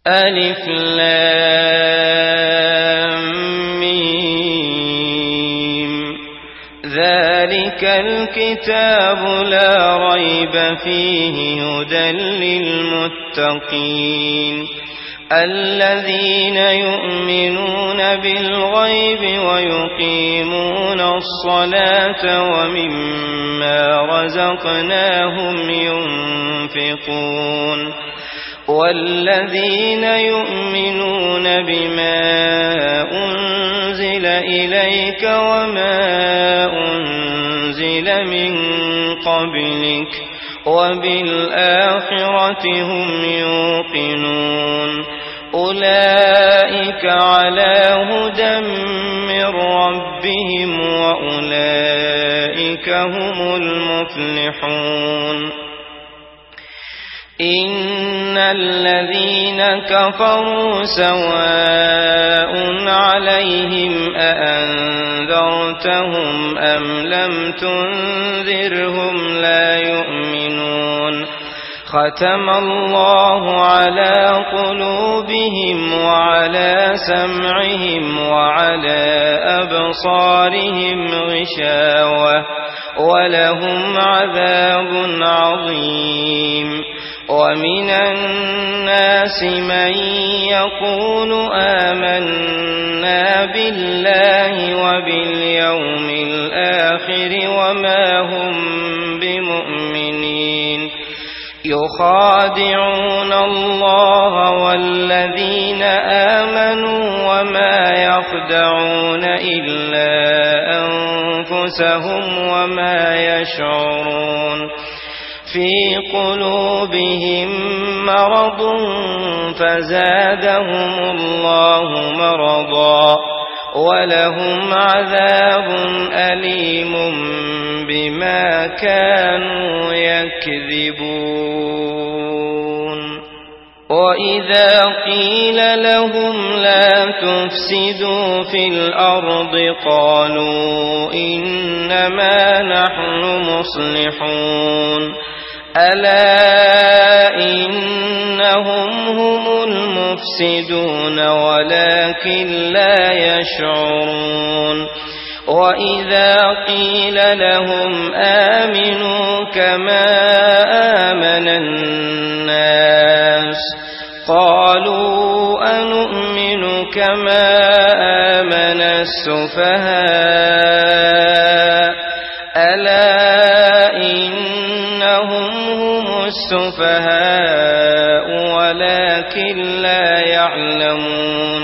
ألف لام ميم ذلك الكتاب لا ريب فيه هدى للمتقين الذين يؤمنون بالغيب ويقيمون الصلاة ومما رزقناهم ينفقون والذين يؤمنون بما أنزل إليك وما أنزل من قبلك وبالآخرة هم يوقنون أولئك على هدى من ربهم وأولئك هم المفلحون إن الذين كفروا سواء عليهم أأنذرتهم أم لم تنذرهم لا يؤمنون ختم الله على قلوبهم وعلى سمعهم وعلى أبصارهم غشاوة ولهم عذاب عظيم ومن الناس من يقول آمنا بالله وباليوم الآخر وما هم بمؤمنين يخادعون الله والذين آمنوا وما يخدعون إلا أنفسهم وما يشعرون في قلوبهم مرض فزادهم الله مرضا ولهم عذاب أليم بما كانوا يكذبون وإذا قيل لهم لا تفسدوا في الأرض قالوا إنما نحن مصلحون ألا إنهم هم المفسدون ولكن لا يشعرون وإذا قيل لهم آمنوا كما آمن الناس قالوا أنؤمن كما آمن السفهاء ألا إنهم هم السفهاء ولكن لا يعلمون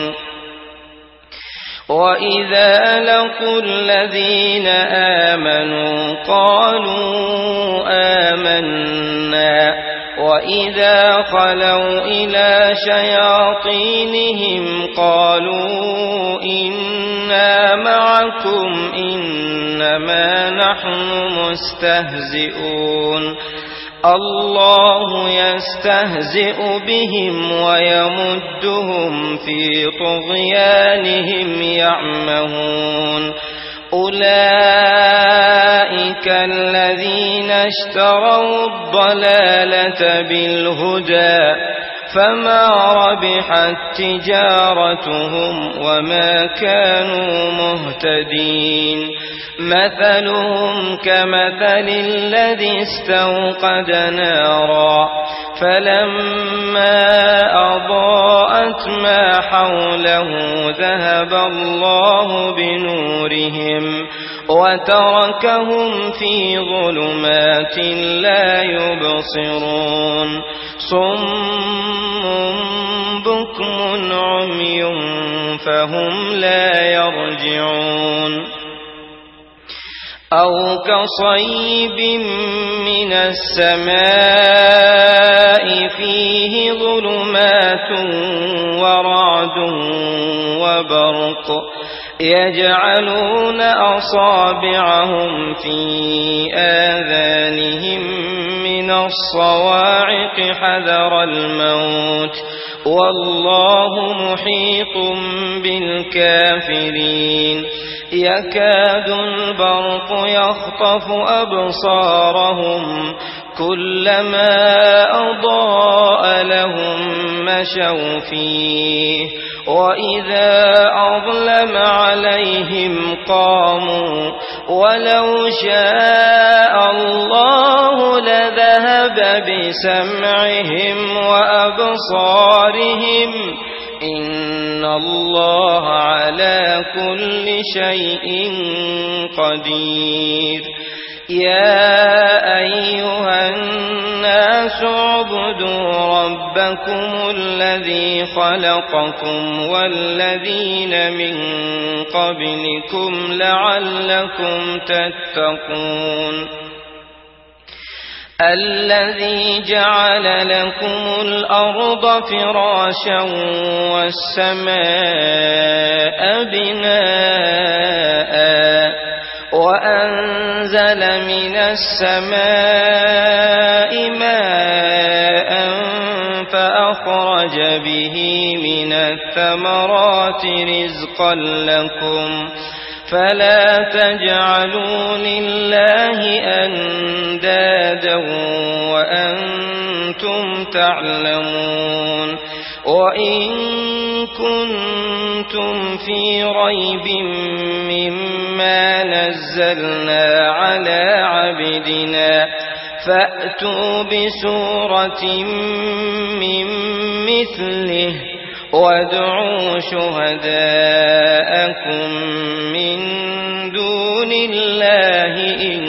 وإذا لقوا الذين آمنوا قالوا آمنا وإذا خلوا إلى شياطينهم قالوا إنا معكم إنما نحن مستهزئون الله يستهزئ بهم ويمدهم في طغيانهم يعمهون أولئك الذين اشتروا الضلالة بالهدى فما ربحت تجارتهم وما كانوا مهتدين مثلهم كمثل الذي استوقد نارا فلما أضاءت ما حوله ذهب الله بنورهم وتركهم في ظلمات لا يبصرون صم بكم عمي فهم لا يرجعون أو كصيب من السماء فيه ظلمات ورعد وبرق يجعلون أصابعهم في آذانهم من الصواعق حذر الموت والله محيط بالكافرين يكاد البرق يخطف أبصارهم كلما أضاء لهم مشوا فيه وإذا أظلم عليهم قاموا ولو شاء الله لذهب بسمعهم وأبصارهم إن الله على كل شيء قدير يا أيها الناس اعبدوا ربكم الذي خلقكم والذين من قبلكم لعلكم تتقون الذي جعل لكم الأرض فراشا والسماء بناء وأنزل من السماء ماء فأخرج به من الثمرات رزقا لكم فلا تجعلوا لله أندادا وأنتم تعلمون وإن كنتم في ريب مما نزلنا على عبدنا فأتوا بسورة من مثله وادعوا شهداءكم من دون الله إن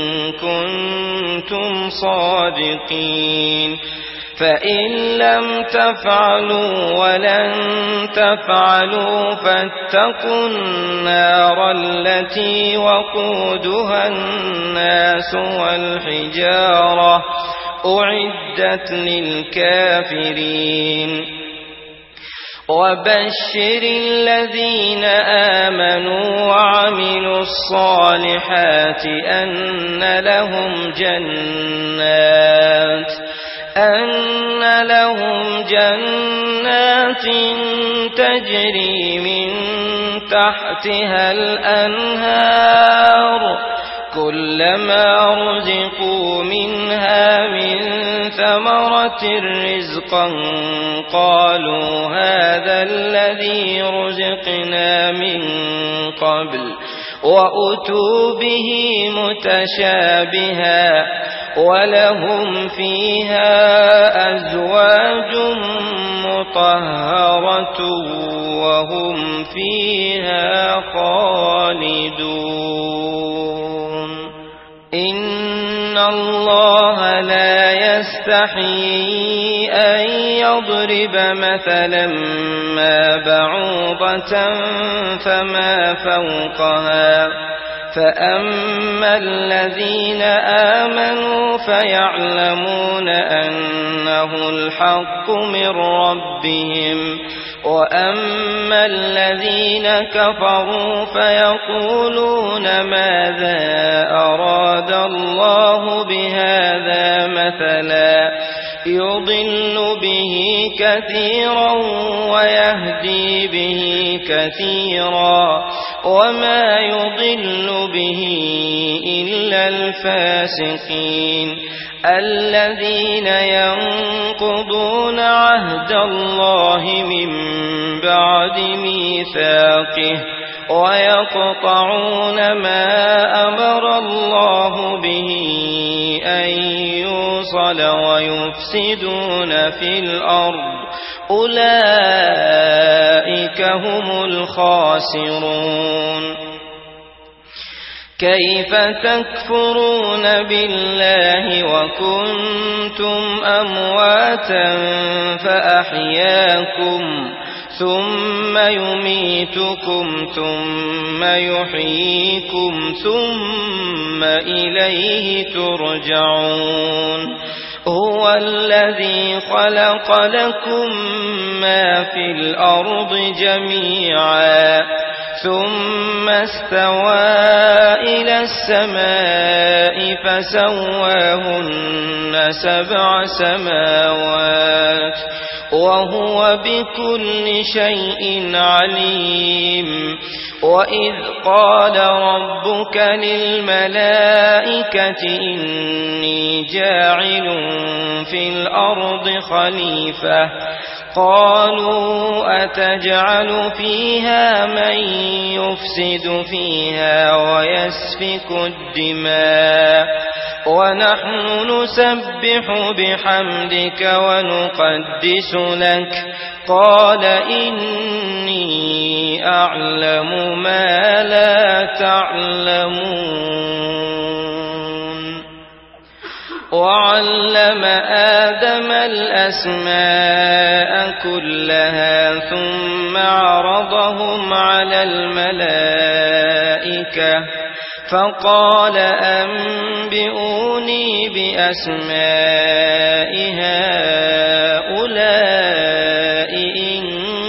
كنتم صادقين فإن لم تفعلوا ولن تفعلوا فاتقوا النار التي وقودها الناس والحجارة أعدت للكافرين وبشر الذين آمنوا وعملوا الصالحات أن لهم جنات تجري من تحتها الأنهار كلما رزقوا منها من ثمرة رزقا قالوا هذا الذي رزقنا من قبل وأتوا به متشابها ولهم فيها أزواج مطهرة وهم فيها خالدون إن الله لا يستحيي أن يضرب مثلا ما بعوضة فما فوقها فأما الذين آمنوا فيعلمون أنه الحق من ربهم وأما الذين كفروا فيقولون ماذا أراد الله بهذا مثلا يضل به كثيرا ويهدي به كثيرا وما يضل به إلا الفاسقين الذين ينقضون عهد الله من بعد ميثاقه ويقطعون ما أمر الله به أن يوصل ويفسدون في الأرض أولئك هم الخاسرون كيف تكفرون بالله وكنتم أمواتا فأحياكم ثم يميتكم ثم يحييكم ثم إليه ترجعون هو الذي خلق لكم ما في الأرض جميعا ثم استوى إلى السماء فسواهن 7 سماوات وهو بكل شيء عليم وإذ قال ربك للملائكة إني جاعل في الأرض خليفة قالوا أتجعل فيها من يفسد فيها ويسفك الدماء ونحن نسبح بحمدك ونقدس لك قال إني أعلم ما لا تعلمون وعلم آدم الأسماء كلها ثم عرضهم على الملائكة فقال أنبئوني بأسماء هؤلاء إن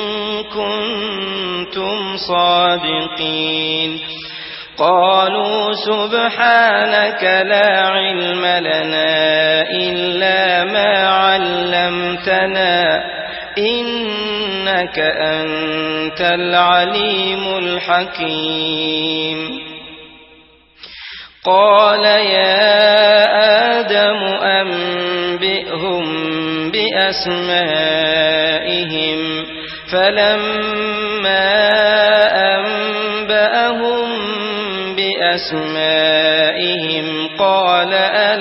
كنتم صادقين قالوا سبحانك لا علم لنا إلا ما علمتنا إنك أنت العليم الحكيم قال يا آدم أنبئهم بأسمائهم فلما أنبأهم بأسمائهم قال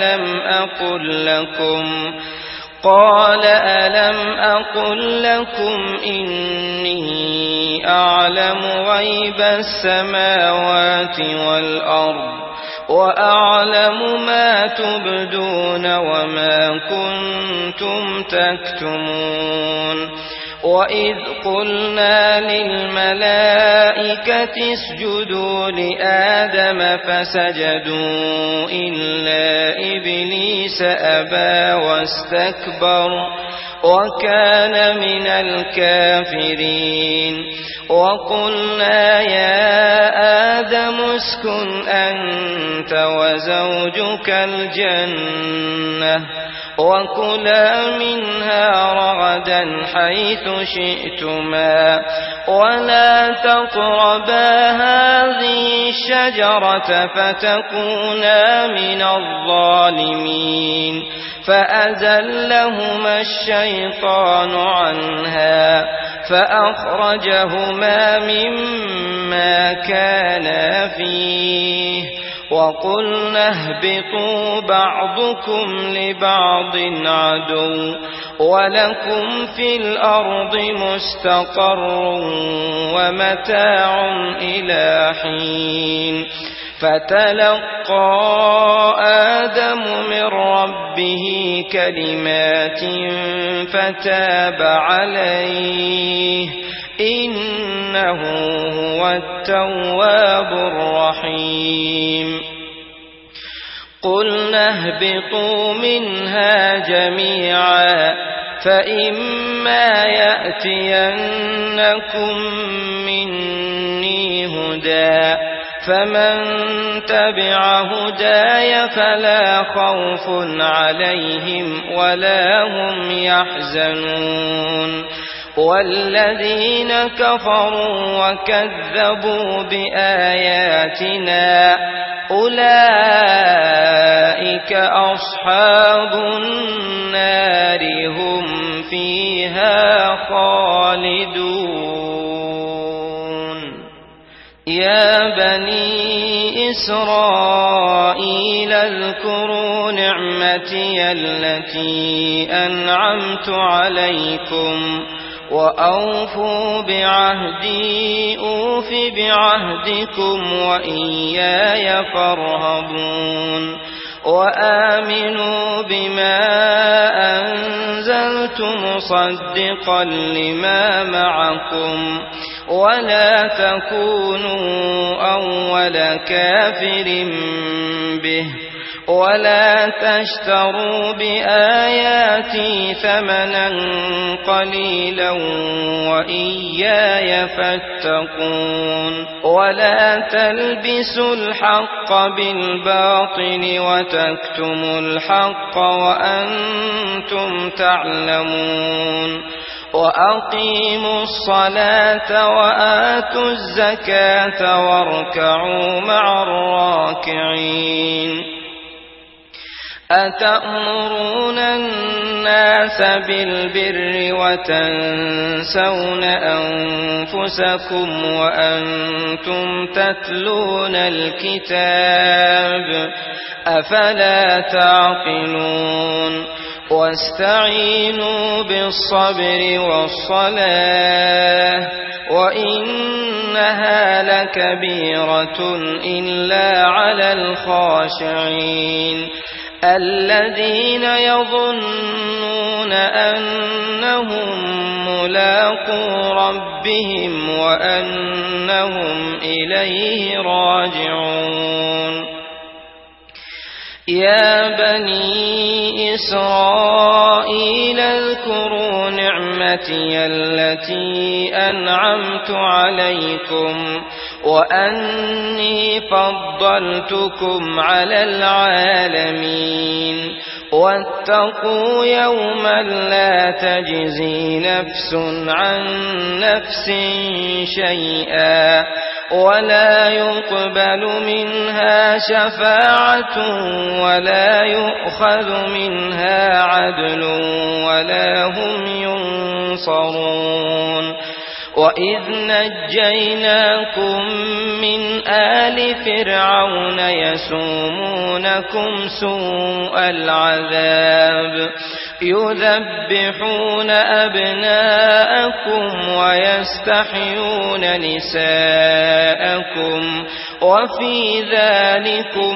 ألم أقل لكم إني أعلم غيب السماوات والأرض وأعلم ما تبدون وما كنتم تكتمون وإذ قلنا للملائكة اسجدوا لآدم فسجدوا إلا إبليس أبى واستكبر وكان من الكافرين وقلنا يا آدم اسكن أنت وزوجك الجنة وكلا منها رغدا حيث شئتما ولا تقربا هذه الشجرة فتكونا من الظالمين فأزلهما الشيطان عنها فأخرجهما مما كانا فيه وقلنا اهبطوا بعضكم لبعض عدو ولكم في الأرض مستقر ومتاع إلى حين فتلقى آدم من ربه كلمات فتاب عليه إنه هو التواب الرحيم قلنا اهبطوا منها جميعا فإما يأتينكم مني هدى فمن تبع هداي فلا خوف عليهم ولا هم يحزنون والذين كفروا وكذبوا بآياتنا أولئك أصحاب النار هم فيها خالدون يا بني إسرائيل اذكروا نعمتي التي أنعمت عليكم وأوفوا بعهدي أوف بعهدكم وإياي فارهبون وآمنوا بما أنزلت مصدقا لما معكم ولا تكونوا أول كافر به ولا تشتروا بآياتي ثمنا قليلا وإياي فاتقون ولا تلبسوا الحق بالباطل وتكتموا الحق وأنتم تعلمون وأقيموا الصلاة وآتوا الزكاة واركعوا مع الراكعين أتأمرون الناس بالبر وتنسون أنفسكم وأنتم تتلون الكتاب أفلا تعقلون واستعينوا بالصبر والصلاة وإنها لكبيرة إلا على الخاشعين الذين يظنون أنهم ملاقو ربهم وأنهم إليه راجعون يا بني إسرائيل اذكروا نعمتي التي أنعمت عليكم وأني فضلتكم على العالمين واتقوا يوما لا تجزي نفس عن نفس شيئا ولا يقبل منها شفاعة ولا يؤخذ منها عدل ولا هم ينصرون وإذ نجيناكم من آل فرعون يسومونكم سوء العذاب يذبحون أبناءكم ويستحيون نساءكم وفي ذلكم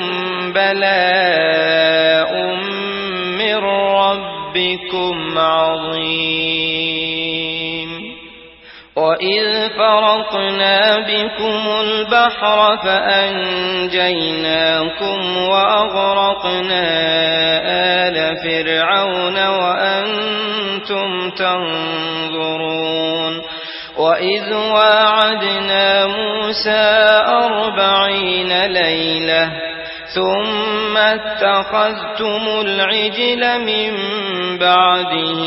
بلاء من ربكم عظيم وإذ فرقنا بكم البحر فأنجيناكم وأغرقنا آل فرعون وأنتم تنظرون وإذ واعدنا موسى 40 ليلة ثم اتخذتم العجل من بعده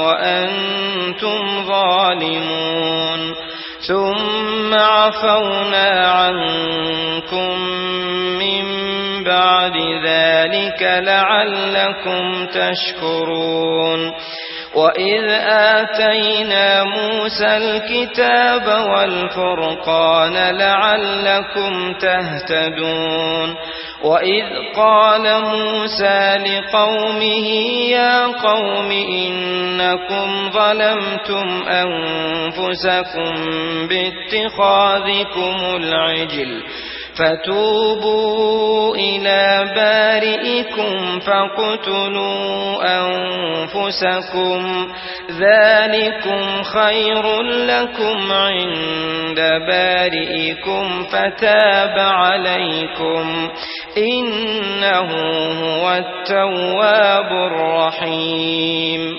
وأنتم ظالمون ثم عفونا عنكم من بعد ذلك لعلكم تشكرون وإذ آتينا موسى الكتاب والفرقان لعلكم تهتدون وإذ قال موسى لقومه يا قوم إنكم ظلمتم أنفسكم باتخاذكم العجل فتوبوا إلى بارئكم فاقتلوا أنفسكم ذلكم خير لكم عند بارئكم فتاب عليكم إنه هو التواب الرحيم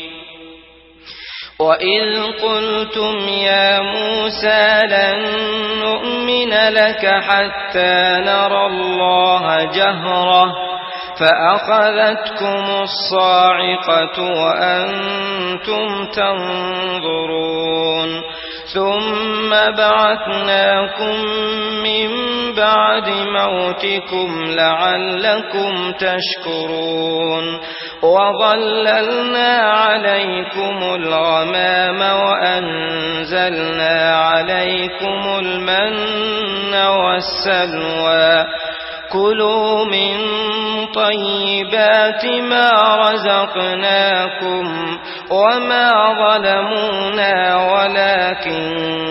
وإذ قلتم يا موسى لن نؤمن لك حتى نرى الله جهرة فأخذتكم الصاعقة وأنتم تنظرون ثم بعثناكم من بعد موتكم لعلكم تشكرون وظللنا عليكم الغمام وأنزلنا عليكم المن والسلوى كلوا من طيبات ما رزقناكم وما ظلمونا ولكن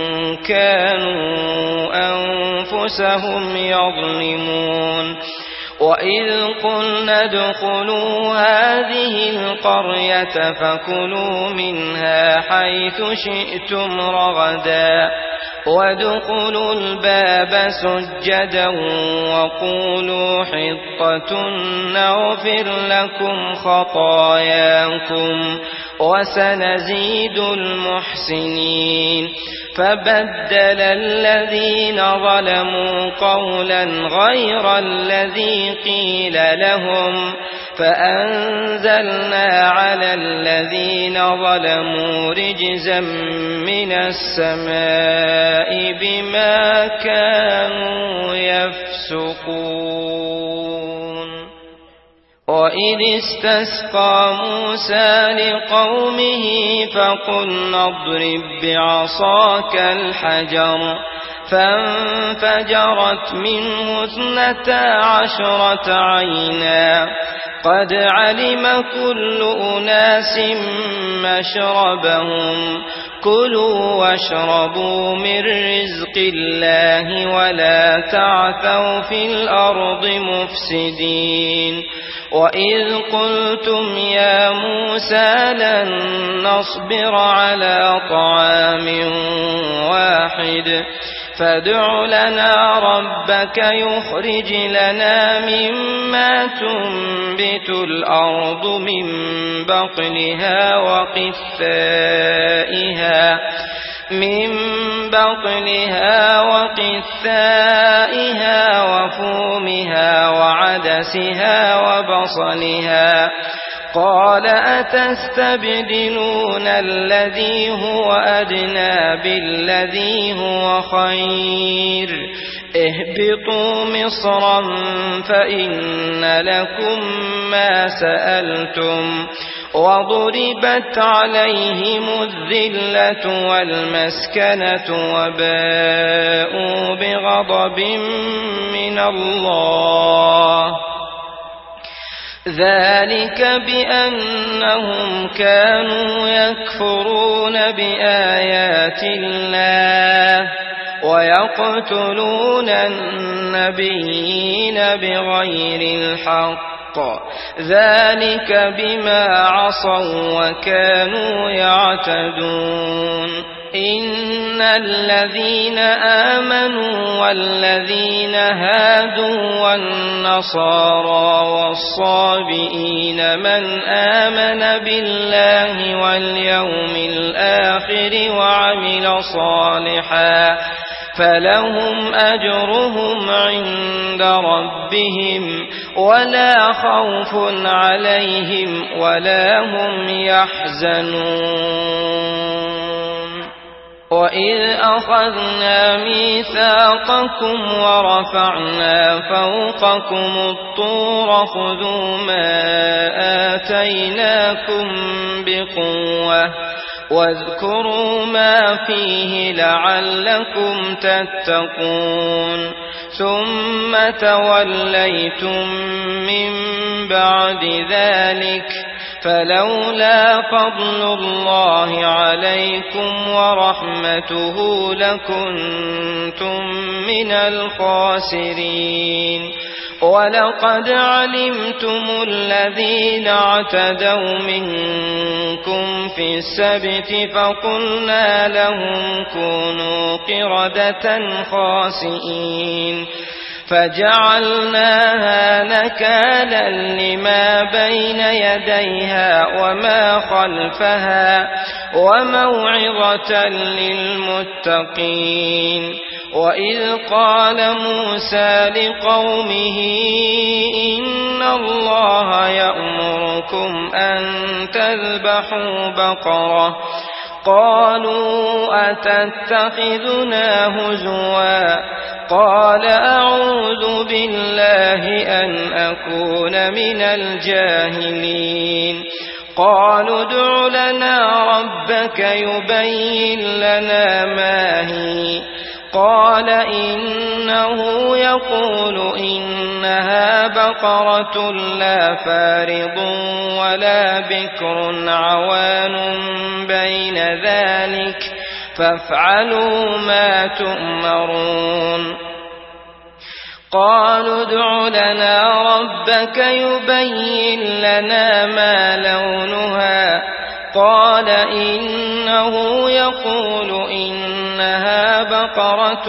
كانوا أنفسهم يظلمون وإذ قلنا ادخلوا هذه القرية فكلوا منها حيث شئتم رغدا وادخلوا الباب سجدا وقولوا حطة نغفر لكم خطاياكم وسنزيد المحسنين فبدل الذين ظلموا قولا غير الذي قيل لهم فأنزلنا على الذين ظلموا رجزا من السماء بما كانوا يفسقون وإذ استسقى موسى لقومه فقلنا اضرب بعصاك الحجر فانفجرت منه 12 عينا قد علم كل أناس مشربهم كلوا واشربوا من رزق الله ولا تعثوا في الأرض مفسدين وإذ قلتم يا موسى لن نصبر على طعام واحد فادع لنا ربك يخرج لنا مما تنبت الأرض من بقلها وقثائها وفومها وعدسها وبصلها قال أتستبدلون الذي هو أدنى بالذي هو خير اهبطوا مصرا فإن لكم ما سألتم وضربت عليهم الذلة والمسكنة وباءوا بغضب من الله ذلك بأنهم كانوا يكفرون بآيات الله ويقتلون النبيين بغير الحق ذلك بما عصوا وكانوا يعتدون إن الذين آمنوا والذين هادوا والنصارى والصابئين من آمن بالله واليوم الآخر وعمل صالحا فلهم أجرهم عند ربهم ولا خوف عليهم ولا هم يحزنون وإذ أخذنا ميثاقكم ورفعنا فوقكم الطور خذوا ما آتيناكم بقوة واذكروا ما فيه لعلكم تتقون ثم توليتم من بعد ذلك فلولا فضل الله عليكم ورحمته لكنتم من الخاسرين ولقد علمتم الذين اعتدوا منكم في السبت فقلنا لهم كونوا قردة خاسئين فجعلناها نكالا لما بين يديها وما خلفها وموعظة للمتقين وإذ قال موسى لقومه إن الله يأمركم أن تذبحوا بقرة قالوا أتتخذنا هزوا قال أعوذ بالله أن أكون من الجاهلين قالوا ادع لنا ربك يبين لنا ما هي قال إنه يقول إنها بقرة لا فارض ولا بكر عوان بين ذلك فافعلوا ما تؤمرون قالوا ادع لنا ربك يبين لنا ما لونها قال إنه يقول إنها بقرة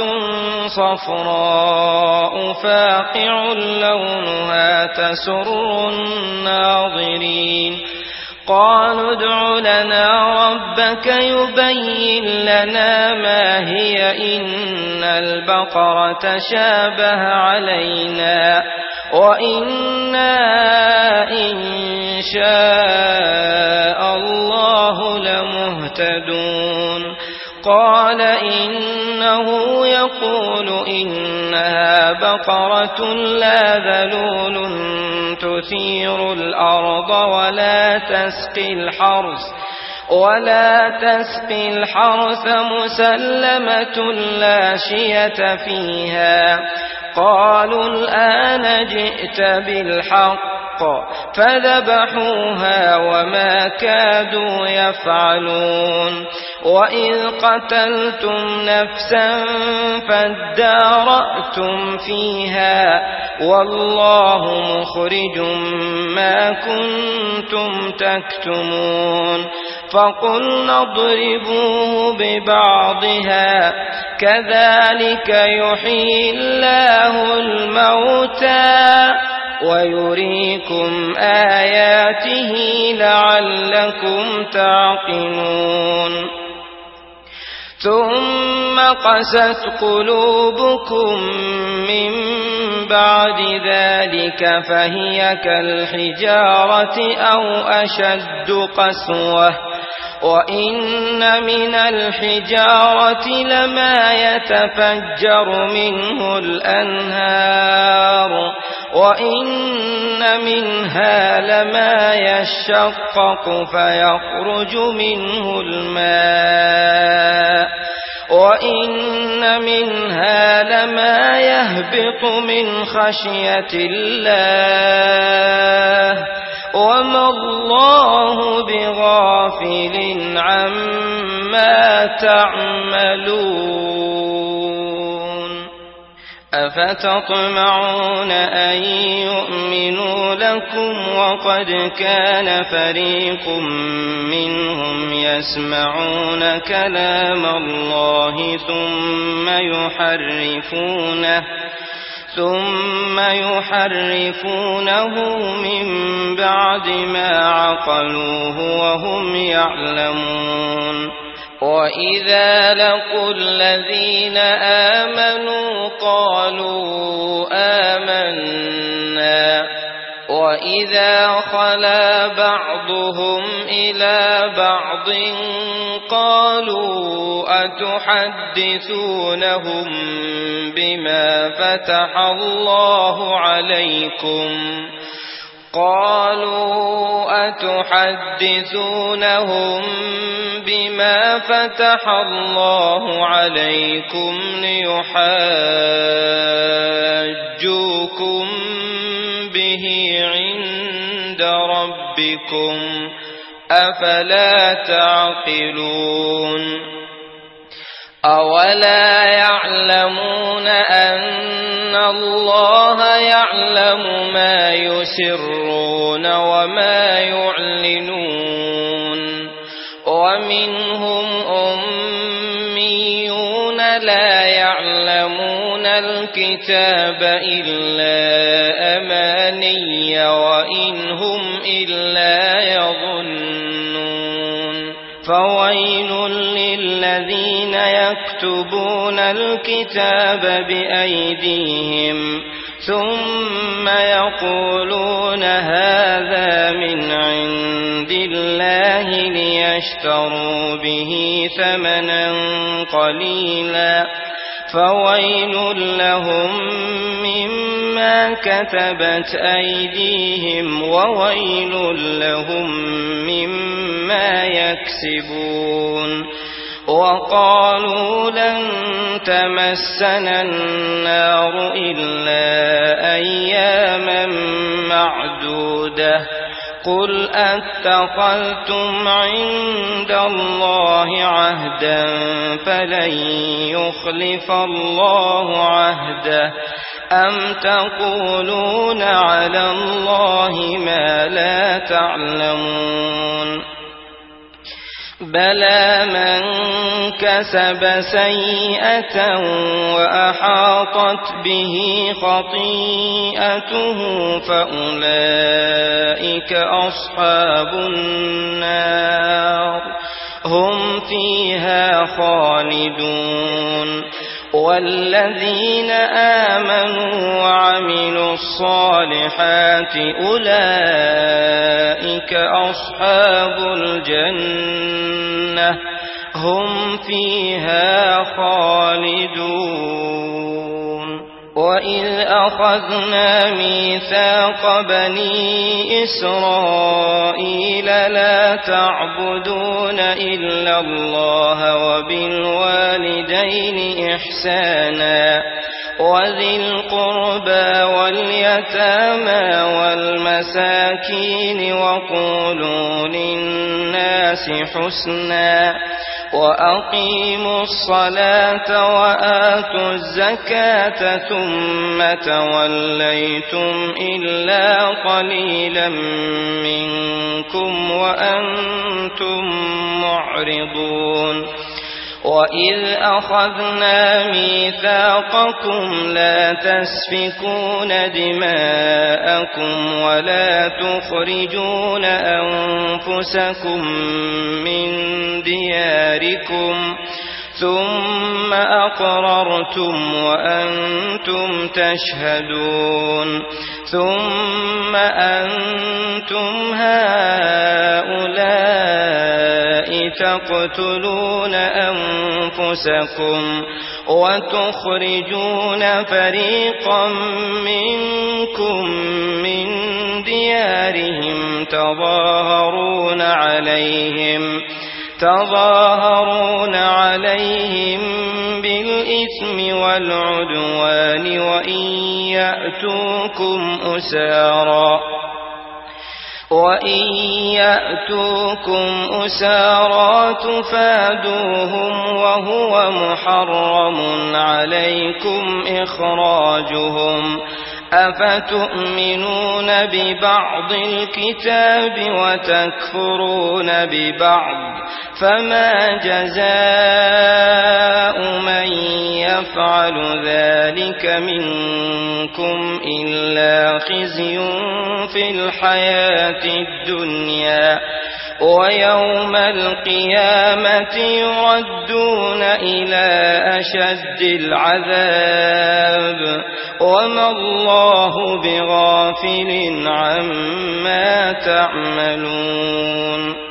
صفراء فاقع لونها تسر الناظرين قالوا ادع لنا ربك يبين لنا ما هي إن البقرة تشابه علينا وإنا إن شاء الله لمهتدون قال إنه يقول إنها بقرة لا ذلول تثير الأرض ولا تسقي الحرث مسلمة لا شية فيها قالوا الآن جئت بالحق فذبحوها وما كادوا يفعلون وإذ قتلتم نفسا فادارأتم فيها والله مخرج ما كنتم تكتمون فقلنا اضربوه ببعضها كذلك يحيي الله الموتى ويريكم آياته لعلكم تعقلون ثم قست قلوبكم من بعد ذلك فهي كالحجارة أو أشد قسوة وإن من الحجارة لما يتفجر منه الأنهار وإن منها لما يشقق فيخرج منه الماء وإن منها لما يهبط من خشية الله وما الله بغافل عما تعملون أفتطمعون أن يؤمنوا لكم وقد كان فريق منهم يسمعون كلام الله ثم يحرفونه من بعد ما عقلوه وهم يعلمون وإذا لقوا الذين آمنوا قالوا آمنا وإذا خلا بعضهم إلى بعض قالوا أتحدثونهم بما فتح الله عليكم ليحاجوكم به عند ربكم أفلا تعقلون أولا يعلمون أن الله يعلم ما يسرون وما يعلنون ومنهم أميون لا يعلمون الكتاب إلا أماني وإن هم إلا يظنون فويل للذين يكتبون الكتاب بأيديهم ثم يقولون هذا من عند الله ليشتروا به ثمنا قليلا فويل لهم مما كتبت أيديهم وويل لهم مما يكسبون وقالوا لن تمسنا النار إلا أياما معدودة قل أتخذتم عند الله عهدا فلن يخلف الله عهده أم تقولون على الله ما لا تعلمون بلى من كسب سيئة وأحاطت به خطيئته فأولئك أصحاب النار هم فيها خالدون والذين آمنوا وعملوا الصالحات أولئك أصحاب الجنة هم فيها خالدون وإذ أخذنا ميثاق بني إسرائيل لا تعبدون إلا الله وبالوالدين إحسانا وذي القربى واليتامى والمساكين وقولوا للناس حسنا وأقيموا الصلاة وآتوا الزكاة ثم توليتم إلا قليلا منكم وأنتم معرضون وإذ أخذنا ميثاقكم لا تسفكون دماءكم ولا تخرجون أنفسكم من دياركم ثم أقررتم وأنتم تشهدون ثم أنتم هؤلاء تقتلون أنفسكم وتخرجون فريقا منكم من ديارهم تظاهرون عليهم بالإثم والعدوان وإن يأتوكم أسارى تفادوهم وهو محرم عليكم إخراجهم أفتؤمنون ببعض الكتاب وتكفرون ببعض فما جزاء من يفعل ذلك منكم إلا خزي في الحياة الدنيا ويوم القيامة يردون إلى أشد العذاب وما الله بغافل عما تعملون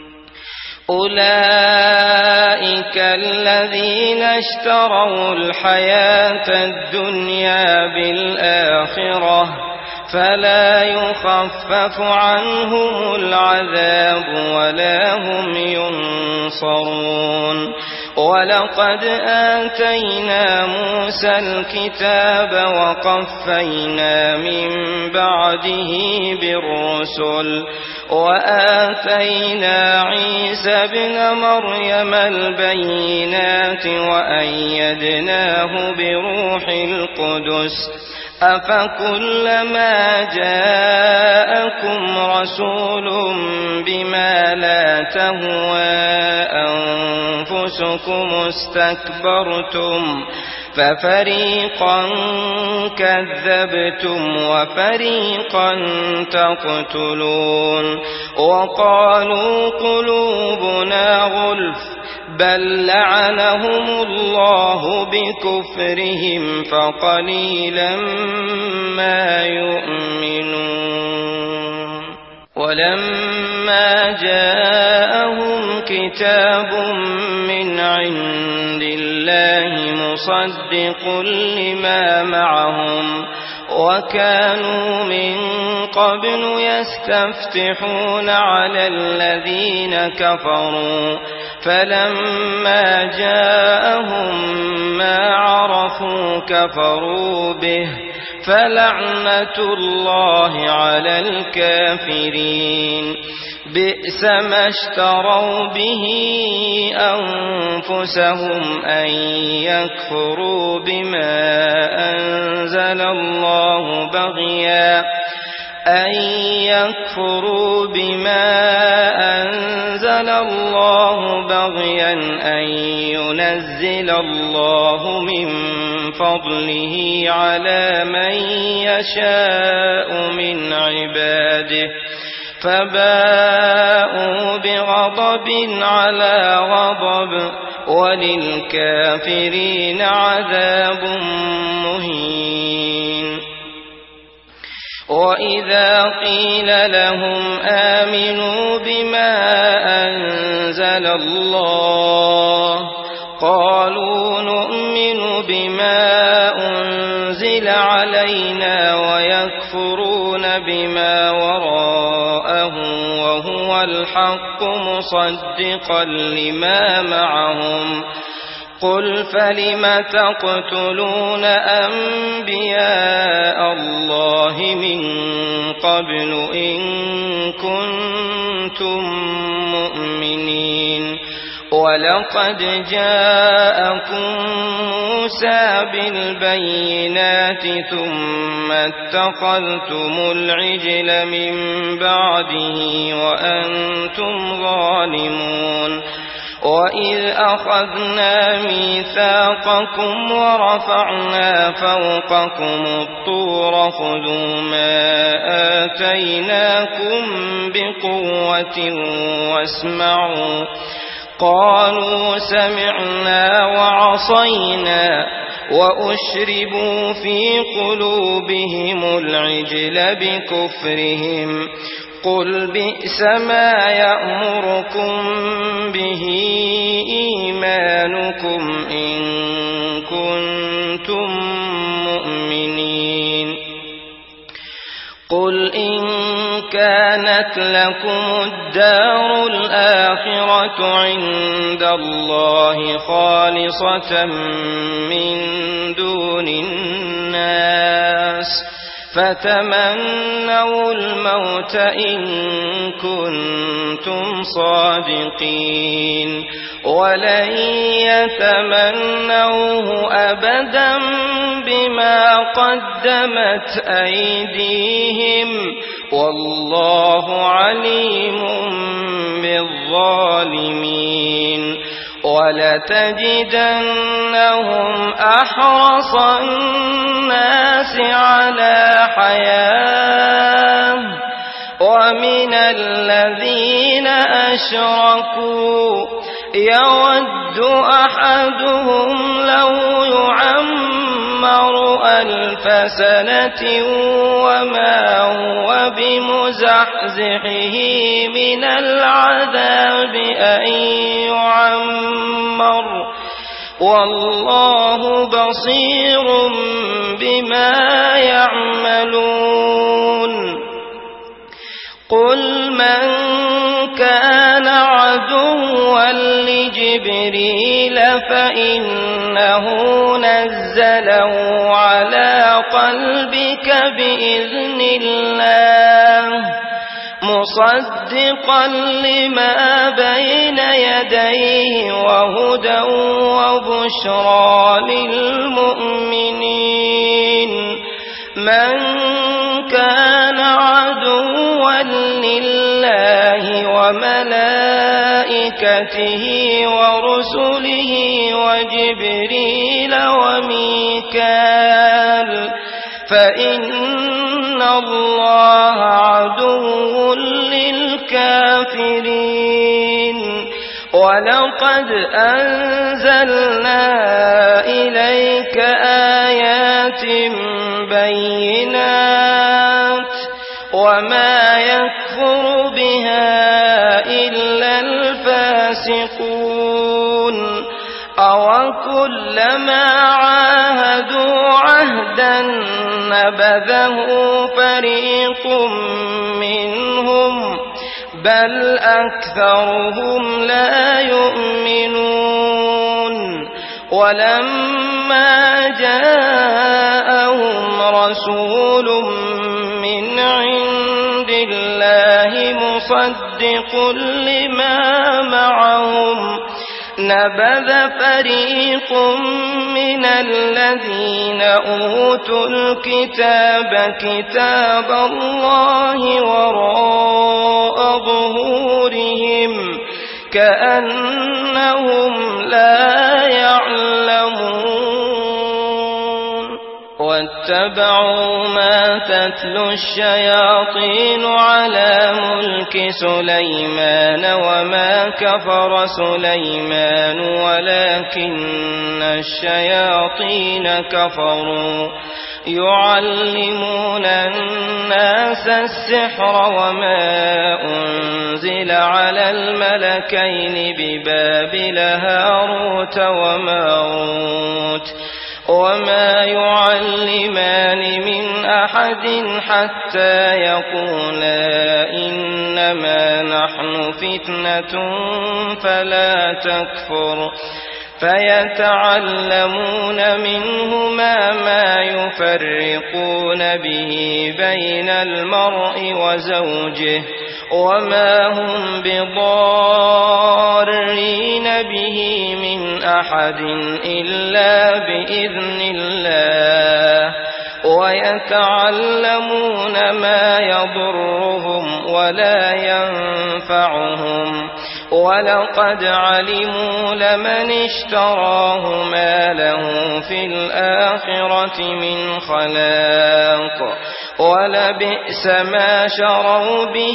أولئك الذين اشتروا الحياة الدنيا بالآخرة فلا يخفف عنهم العذاب ولا هم ينصرون ولقد آتينا موسى الكتاب وقفينا من بعده بالرسل وآتينا عيسى ابن مريم البينات وأيدناه بروح القدس أفكلما جاءكم رسول بما لا تهوى أنفسكم استكبرتم ففريقا كذبتم وفريقا تقتلون وقالوا قلوبنا غلف بل لعنهم الله بكفرهم فقليلا ما يؤمنون ولما جاءهم كتاب من عند الله مصدق لما معهم وكانوا من قبل يستفتحون على الذين كفروا فلما جاءهم ما عرفوا كفروا به فلعنة الله على الكافرين بئس ما اشتروا به أنفسهم أن يكفروا بما أنزل أنزل الله بغيا أن ينزل الله من فضله على من يشاء من عباده فباءوا بغضب على غضب وللكافرين عذاب مهين. وإذا قيل لهم آمنوا بما أنزل الله قالوا نؤمن بما أنزل علينا ويكفرون بما وراءه وهو الحق مصدقا لما معهم قل فلم تقتلون أنبياء الله من قبل إن كنتم مؤمنين ولقد جاءكم موسى بالبينات ثم اتخذتم العجل من بعده وأنتم ظالمون وإذ أخذنا ميثاقكم ورفعنا فوقكم الطور خذوا ما آتيناكم بقوة واسمعوا قالوا سمعنا وعصينا وأشربوا في قلوبهم العجل بكفرهم قل بئس ما يأمركم به إيمانكم إن كنتم مؤمنين قل إن كانت لكم الدار الآخرة عند الله خالصة من دون الناس فتمنوا الموت إن كنتم صادقين ولن يتمنوه أبدا بما قدمت أيديهم والله عليم بالظالمين ولتجدنهم أحرص الناس على حياة ومن الذين أشركوا يود أحدهم لو يعمر 1000 سنة وما هو بمزحزحه من العذاب أن يعمر والله بصير بما يعملون قل من كان عدوا لجبريل فإنه نزله على قلبك بإذن الله مصدقا لما بين يديه وهدى وبشرى للمؤمنين من كان عدوا لله وملائكته ورسله وجبريل وميكال فإن الله عدو للكافرين ولقد أنزلنا إليك آيات بينات وما يكفر بها إلا الفاسقون أوكلما عاهدوا عهدا نبذه فريق منهم بل أكثرهم لا يؤمنون ولما جاءهم رسول من عند الله مصدق لما معهم نبذ فريق من الذين أوتوا الكتاب كتاب الله وراء ظهورهم كأنهم لا يعلمون واتبعوا ما تتلو الشياطين على ملك سليمان وما كفر سليمان ولكن الشياطين كفروا يعلمون الناس السحر وما أنزل على الملكين ببابل هاروت وماروت وما يعلمان من أحد حتى يقولا إنما نحن فتنة فلا تكفر فيتعلمون منهما ما يفرقون به بين المرء وزوجه وما هم بضارين به من أحد إلا بإذن الله ويتعلمون ما يضرهم ولا ينفعهم ولقد علموا لمن اشتراه ما له في الآخرة من خلاق ولبئس ما شروا به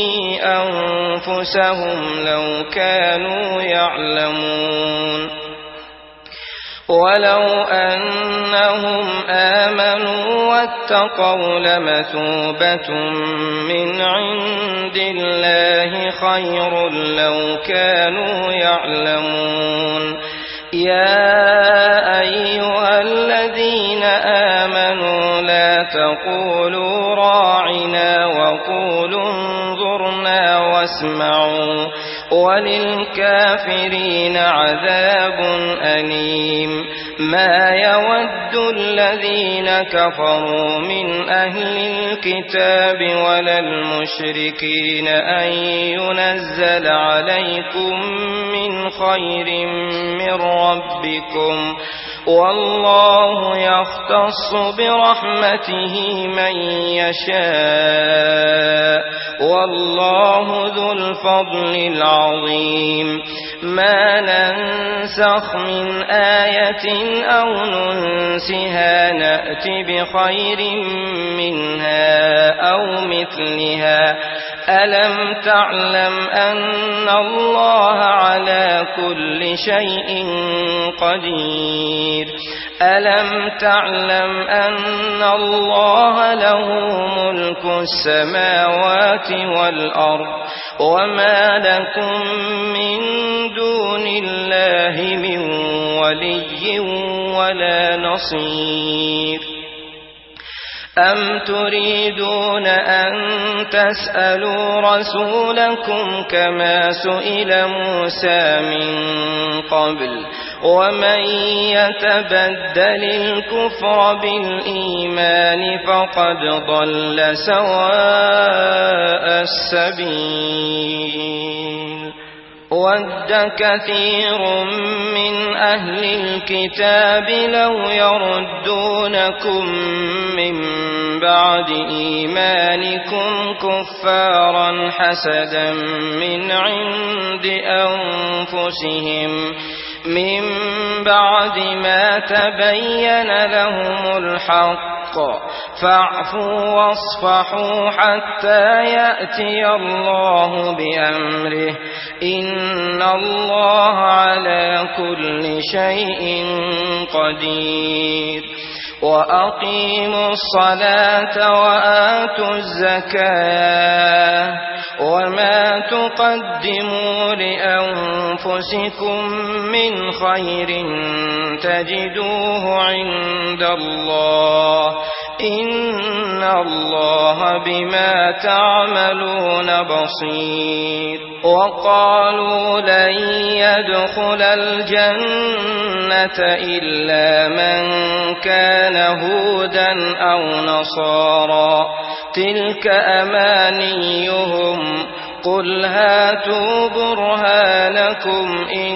أنفسهم لو كانوا يعلمون ولو أنهم آمنوا واتقوا لمثوبة من عند الله خير لو كانوا يعلمون يا أيها الذين آمنوا لا تقولوا راعنا وقولوا انظرنا واسمعوا وللكافرين عذاب أليم ما يود الذين كفروا من أهل الكتاب ولا المشركين أن ينزل عليكم من خير من ربكم والله يختص برحمته من يشاء والله ذو الفضل العظيم ما ننسخ من آية أو ننسها نأت بخير منها أو مثلها ألم تعلم أن الله على كل شيء قدير ألم تعلم أن الله له ملك السماوات والأرض وما لكم من دون الله من ولي ولا نصير أم تريدون أن تسألوا رسولكم كما سئل موسى من قبل ومن يتبدل الكفر بالإيمان فقد ضل سواء السبيل ود كثير من أهل الكتاب لو يردونكم من بعد إيمانكم كفارا حسدا من عند أنفسهم من بعد ما تبين لهم الحق فاعفوا واصفحوا حتى يأتي الله بأمره إن الله على كل شيء قدير وأقيموا الصلاة وآتوا الزكاة وما تقدموا لأنفسكم من خير تجدوه عند الله إن الله بما تعملون بصير وقالوا لن يدخل الجنة إلا من كان هودا أو نصارى تلك أمانيهم قل هاتوا برهانكم إن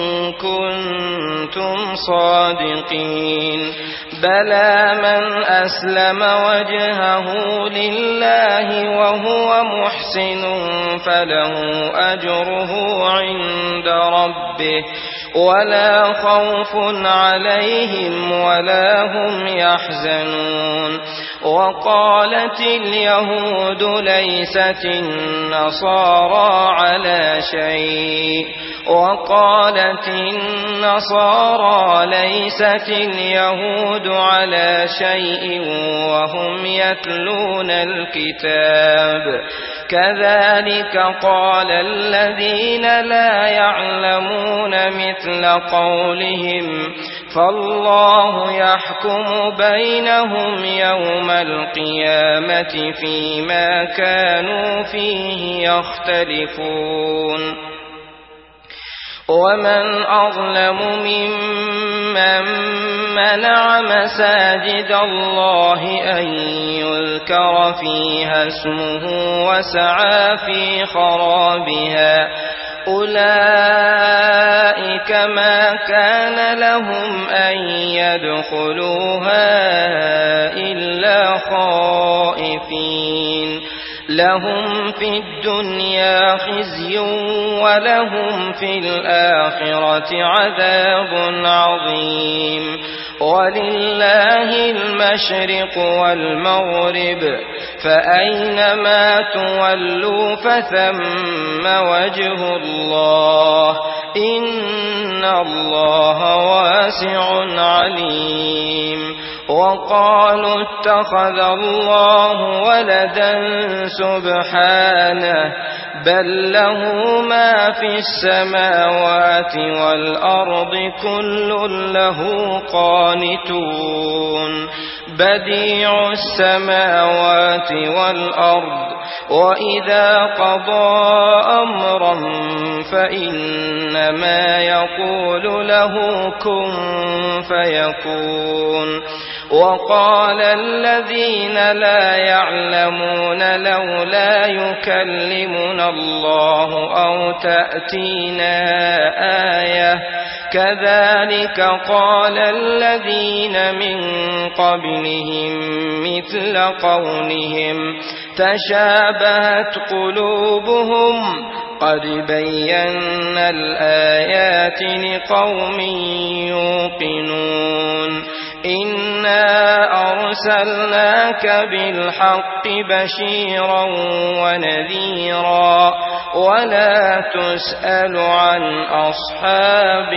كنتم صادقين بلى من أسلم وجهه لله وهو محسن فله أجره عند ربه ولا خوف عليهم ولا هم يحزنون وقالت اليهود ليست النصارى على شيء وقالت النصارى ليست اليهود على شيء وهم يتلون الكتاب كذلك قال الذين لا يعلمون مثل قولهم فالله يحكم بينهم يوم القيامة فيما كانوا فيه يختلفون ومن أظلم ممن منع مساجد الله أن يذكر فيها اسمه وسعى في خرابها أولئك ما كان لهم أن يدخلوها إلا خائفين لهم في الدنيا خزي ولهم في الآخرة عذاب عظيم ولله المشرق والمغرب فأينما تولوا فثم وجه الله إن الله واسع عليم وقالوا اتخذ الله ولدا سبحانه بل له ما في السماوات والأرض كل له قانتون بديع السماوات والأرض وإذا قضى أمرا فإنما يقول له كن فيكون وقال الذين لا يعلمون لولا يكلمنا الله أو تأتينا آية كذلك قال الذين من قبلهم مثل قولهم تشابهت قلوبهم قد بينا الآيات لقوم يوقنون إنا أرسلناك بالحق بشيرا ونذيرا ولا تسأل عن أصحاب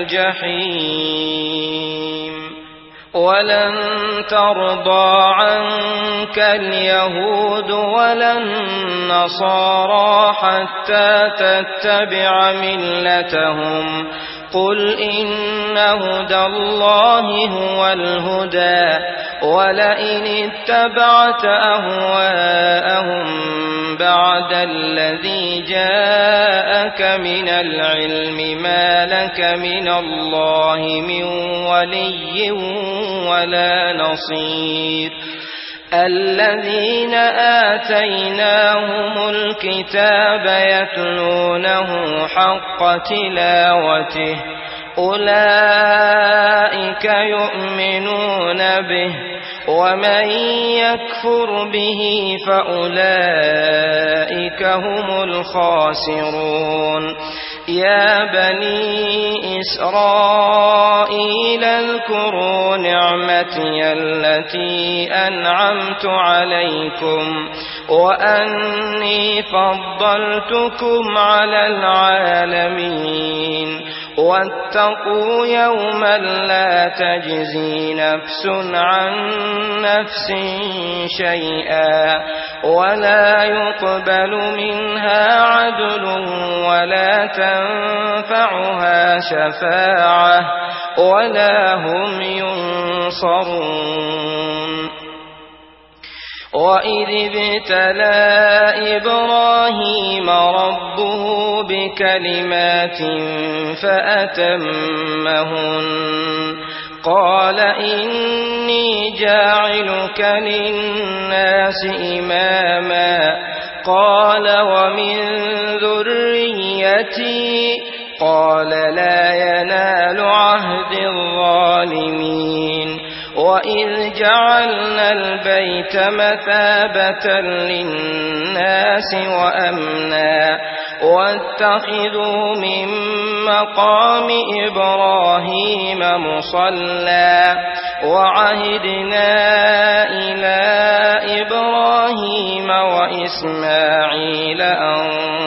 الجحيم ولن ترضى عنك اليهود ولا النصارى حتى تتبع ملتهم قل إن هدى الله هو الهدى ولئن اتبعت أهواءهم بعد الذي جاءك من العلم ما لك من الله من ولي ولا نصير الذين آتيناهم الكتاب يتلونه حق تلاوته أولئك يؤمنون به ومن يكفر به فأولئك هم الخاسرون يا بني إسرائيل اذكروا نعمتي التي أنعمت عليكم وأني فضلتكم على العالمين واتقوا يوما لا تجزي نفس عن نفس شيئا ولا يقبل منها عدل ولا تنفعها شفاعة ولا هم ينصرون وإذ ابتلى إبراهيم ربه بكلمات فأتمهن قال إني جاعلك للناس إماما قال ومن ذريتي قال لا ينال عهد الظالمين وإذ جعلنا البيت مثابة للناس وأمنا واتخذوا من مقام إبراهيم مصلى وعهدنا إلى إبراهيم وإسماعيل أن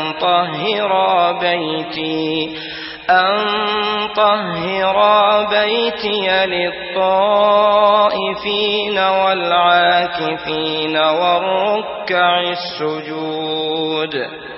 طهرا بيتي للطائفين والعاكفين والركع السجود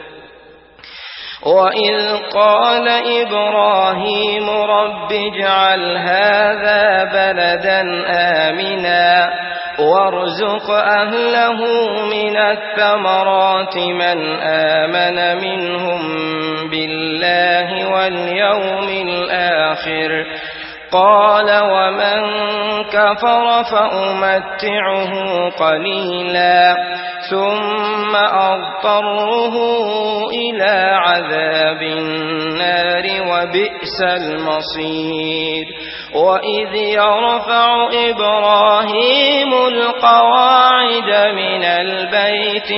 وإذ قال إبراهيم رب اجعل هذا بلدا آمنا وارزق أهله من الثمرات من آمن منهم بالله واليوم الآخر قال ومن كفر فأمتعه قليلا ثم أضطره إلى عذاب النار وبئس المصير وإذ يرفع إبراهيم القواعد من البيت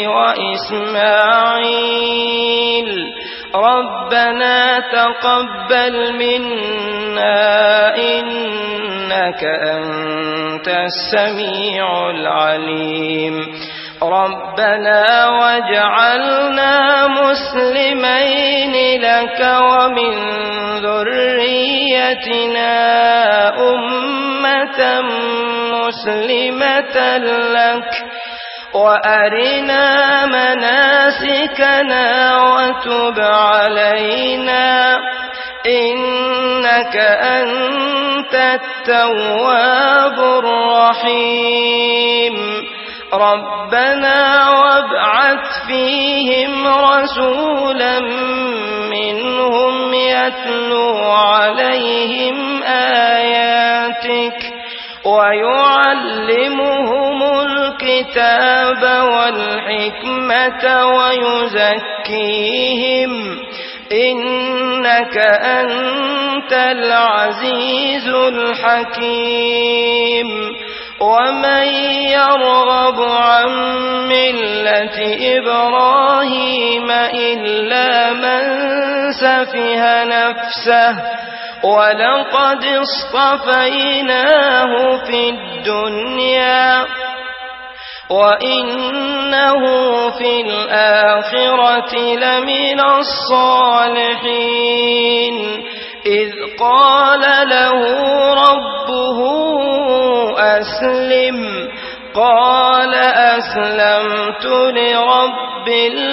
وإسماعيل ربنا تقبل منا إنك أنت السميع العليم ربنا واجعلنا مسلمين لك ومن ذريتنا أمة مسلمة لك وأرنا مناسكنا وتب علينا إنك أنت التواب الرحيم ربنا وابعث فيهم رسولا منهم يتلو عليهم آياتك ويعلمهم الكتاب والحكمة ويزكيهم إنك أنت العزيز الحكيم ومن يرغب عن ملة إبراهيم إلا من سفه نفسه ولقد اصطفيناه في الدنيا وإنه في الآخرة لمن الصالحين إذ قال له ربه أسلم قال أسلمت لرب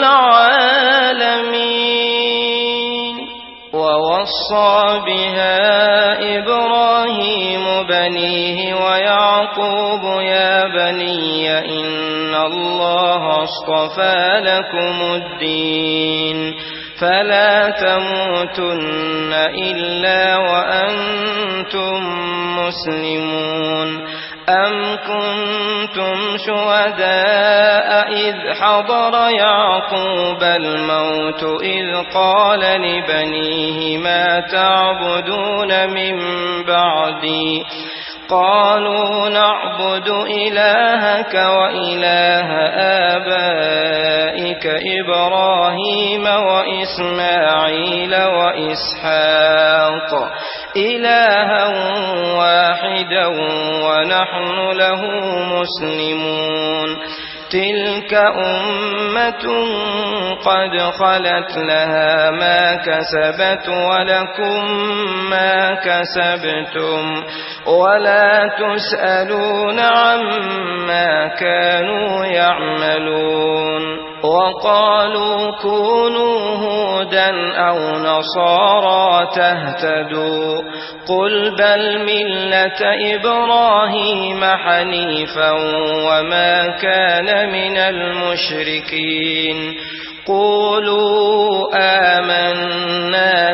العالمين ووصى بها إبراهيم بنيه ويعقوب يا بني إن الله اصطفى لكم الدين فلا تموتن إلا وأنتم مسلمون أم كنتم شهداء إذ حضر يعقوب الموت إذ قال لبنيه ما تعبدون من بعدي قالوا نعبد إلهك وإله آبائك إبراهيم وإسماعيل وإسحاق إلها واحدا ونحن له مسلمون تلك أمة قد خلت لها ما كسبت ولكم ما كسبتم ولا تسألون عما كانوا يعملون وقالوا كونوا هودا أو نصارى تهتدوا قل بل ملة إبراهيم حنيفا وما كان من المشركين قولوا آمنا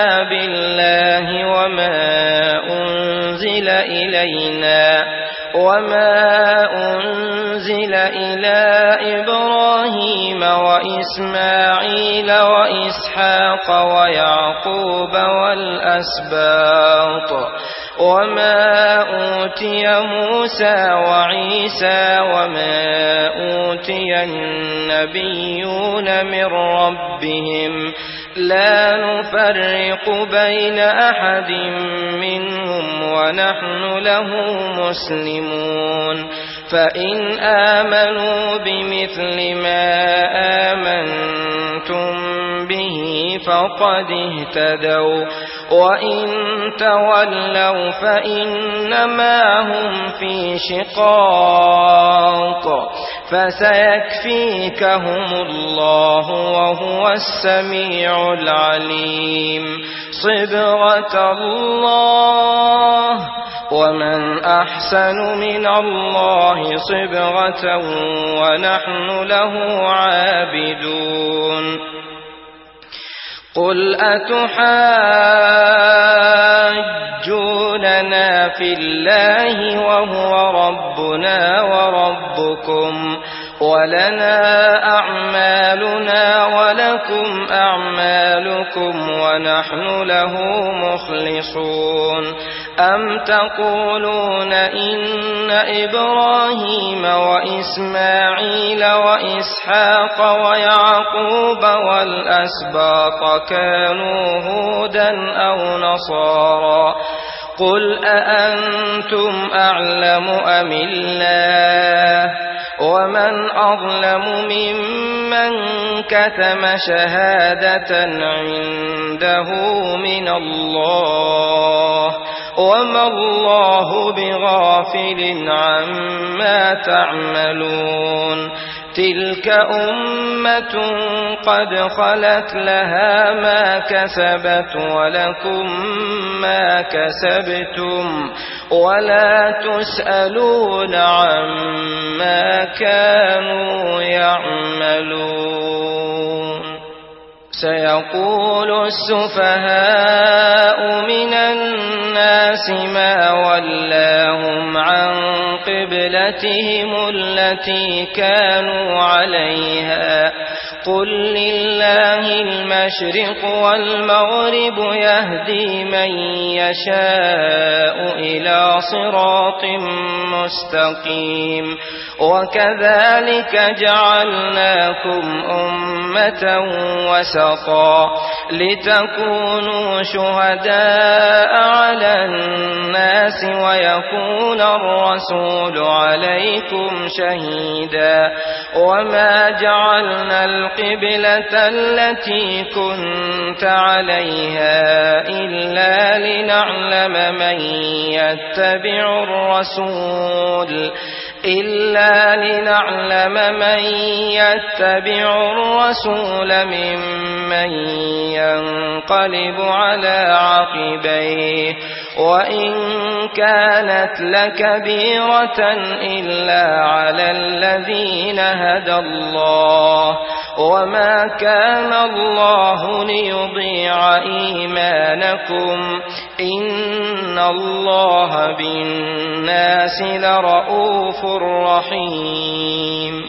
بالله وما أنزل إلينا وما وما أنزل إلى إبراهيم وإسماعيل وإسحاق ويعقوب والأسباط وما أوتي موسى وعيسى وما أوتي النبيون من ربهم لا نفرق بين أحد منهم ونحن له مسلمون فإن آمنوا بمثل ما آمنتم به فقد اهتدوا وإن تولوا فإنما هم في شقاق فسيكفيكهم الله وهو السميع العليم صبغة الله ومن أحسن من الله صبغة ونحن له عابدون قل أتحاجوننا في الله وهو ربنا وربكم ولنا أعمالنا ولكم أعمالكم ونحن له مخلصون أم تقولون إن إبراهيم وإسماعيل وإسحاق ويعقوب والأسباط كانوا هودا أو نصارى قل أأنتم أعلم أم الله ومن أظلم ممن كتم شهادة عنده من الله وما الله بغافل عما تعملون تلك أمة قد خلت لها ما كسبت ولكم ما كسبتم ولا تسألون عما كانوا يعملون سيقول السفهاء من الناس ما ولاهم عن قبلتهم التي كانوا عليها قل لله المشرق والمغرب يهدي من يشاء إلى صراط مستقيم وكذلك جعلناكم أمة وسطا لتكونوا شهداء على الناس ويكون الرسول عليكم شهيدا وما جعلنا القبلة التي كنت عليها إلا لنعلم من يتبع الرسول ممن ينقلب على عقبيه وإن كانت لكبيرة إلا على الذين هدى الله وما كان الله ليضيع إيمانكم إن الله بالناس لرؤوف رحيم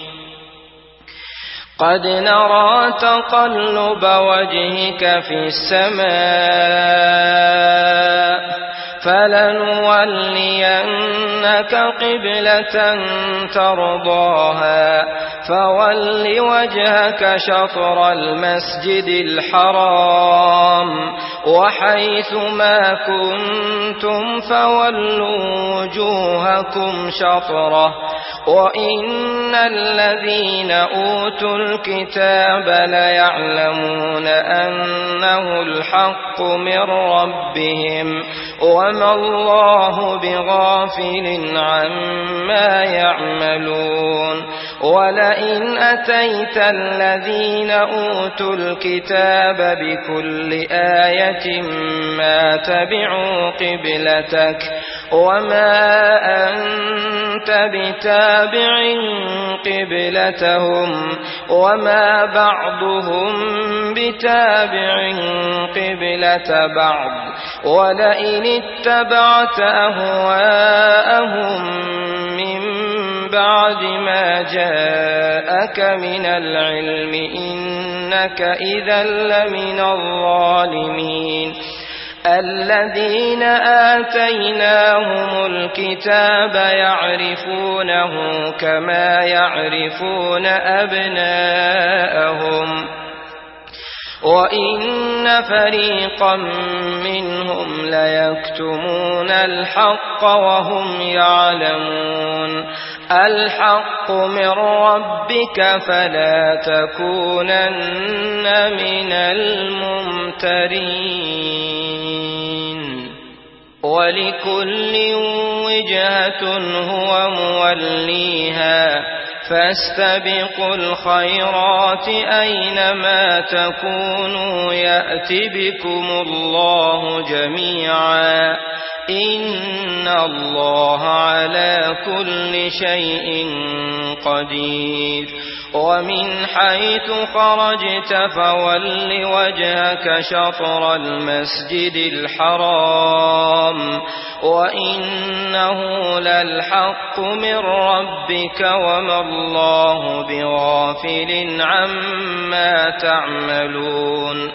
قد نرى تقلب وجهك في السماء فلنولينك قبلة ترضاها فول وجهك شطر المسجد الحرام وحيث ما كنتم فولوا وجوهكم شطره وإن الذين أوتوا الكتاب ليعلمون أنه الحق من ربهم وما الله بغافل عما يعملون ولئن أتيت الذين أوتوا الكتاب بكل آية ما تبعوا قبلتك وما أنت بتابع قبلتهم وما بعضهم بتابع قبلة بعض ولئن اتبعت أهواءهم من بعد ما جاءك من العلم إنك إذا لمن الظالمين الذين آتيناهم الكتاب يعرفونه كما يعرفون أبناءهم وإن فريقا منهم ليكتمون الحق وهم يعلمون الحق من ربك فلا تكونن من الممترين ولكل وجهة هو موليها فاستبقوا الخيرات أينما تكونوا يأت بكم الله جميعا إن الله على كل شيء قدير ومن حيث خرجت فول وجهك شطر المسجد الحرام وإنه للحق من ربك وما الله بغافل عما تعملون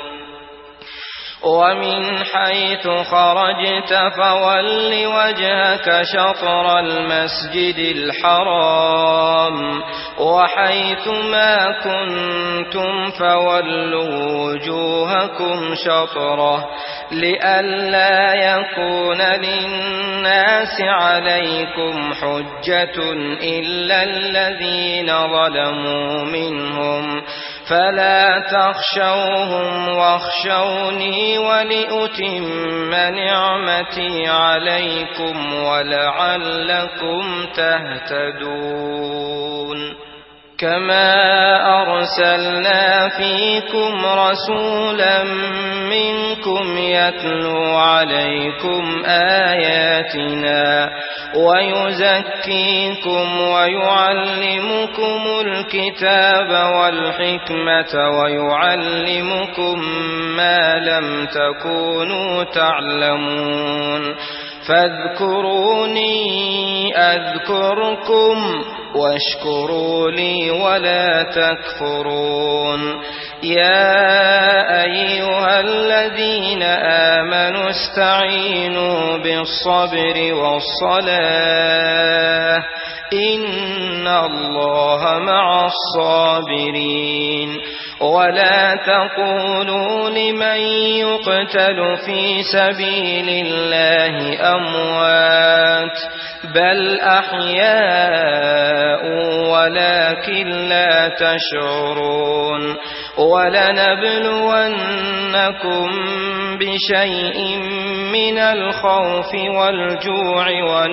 ومن حيث خرجت فول وجهك شطر المسجد الحرام وحيث ما كنتم فولوا وجوهكم شطره لئلا يكون للناس عليكم حجة إلا الذين ظلموا منهم فلا تخشوهم واخشوني ولأتم نعمتي عليكم ولعلكم تهتدون كما أرسلنا فيكم رسولا منكم يتلو عليكم آياتنا ويزكيكم ويعلمكم الكتاب والحكمة ويعلمكم ما لم تكونوا تعلمون فاذكروني أذكركم واشكروا لي ولا تكفرون يا أيها الذين آمنوا استعينوا بالصبر والصلاة إن الله مع الصابرين ولا تقولوا لمن يقتل في سبيل الله أموات بل أحياء ولكن لا تشعرون ولنبلونكم بشيء من الخوف والجوع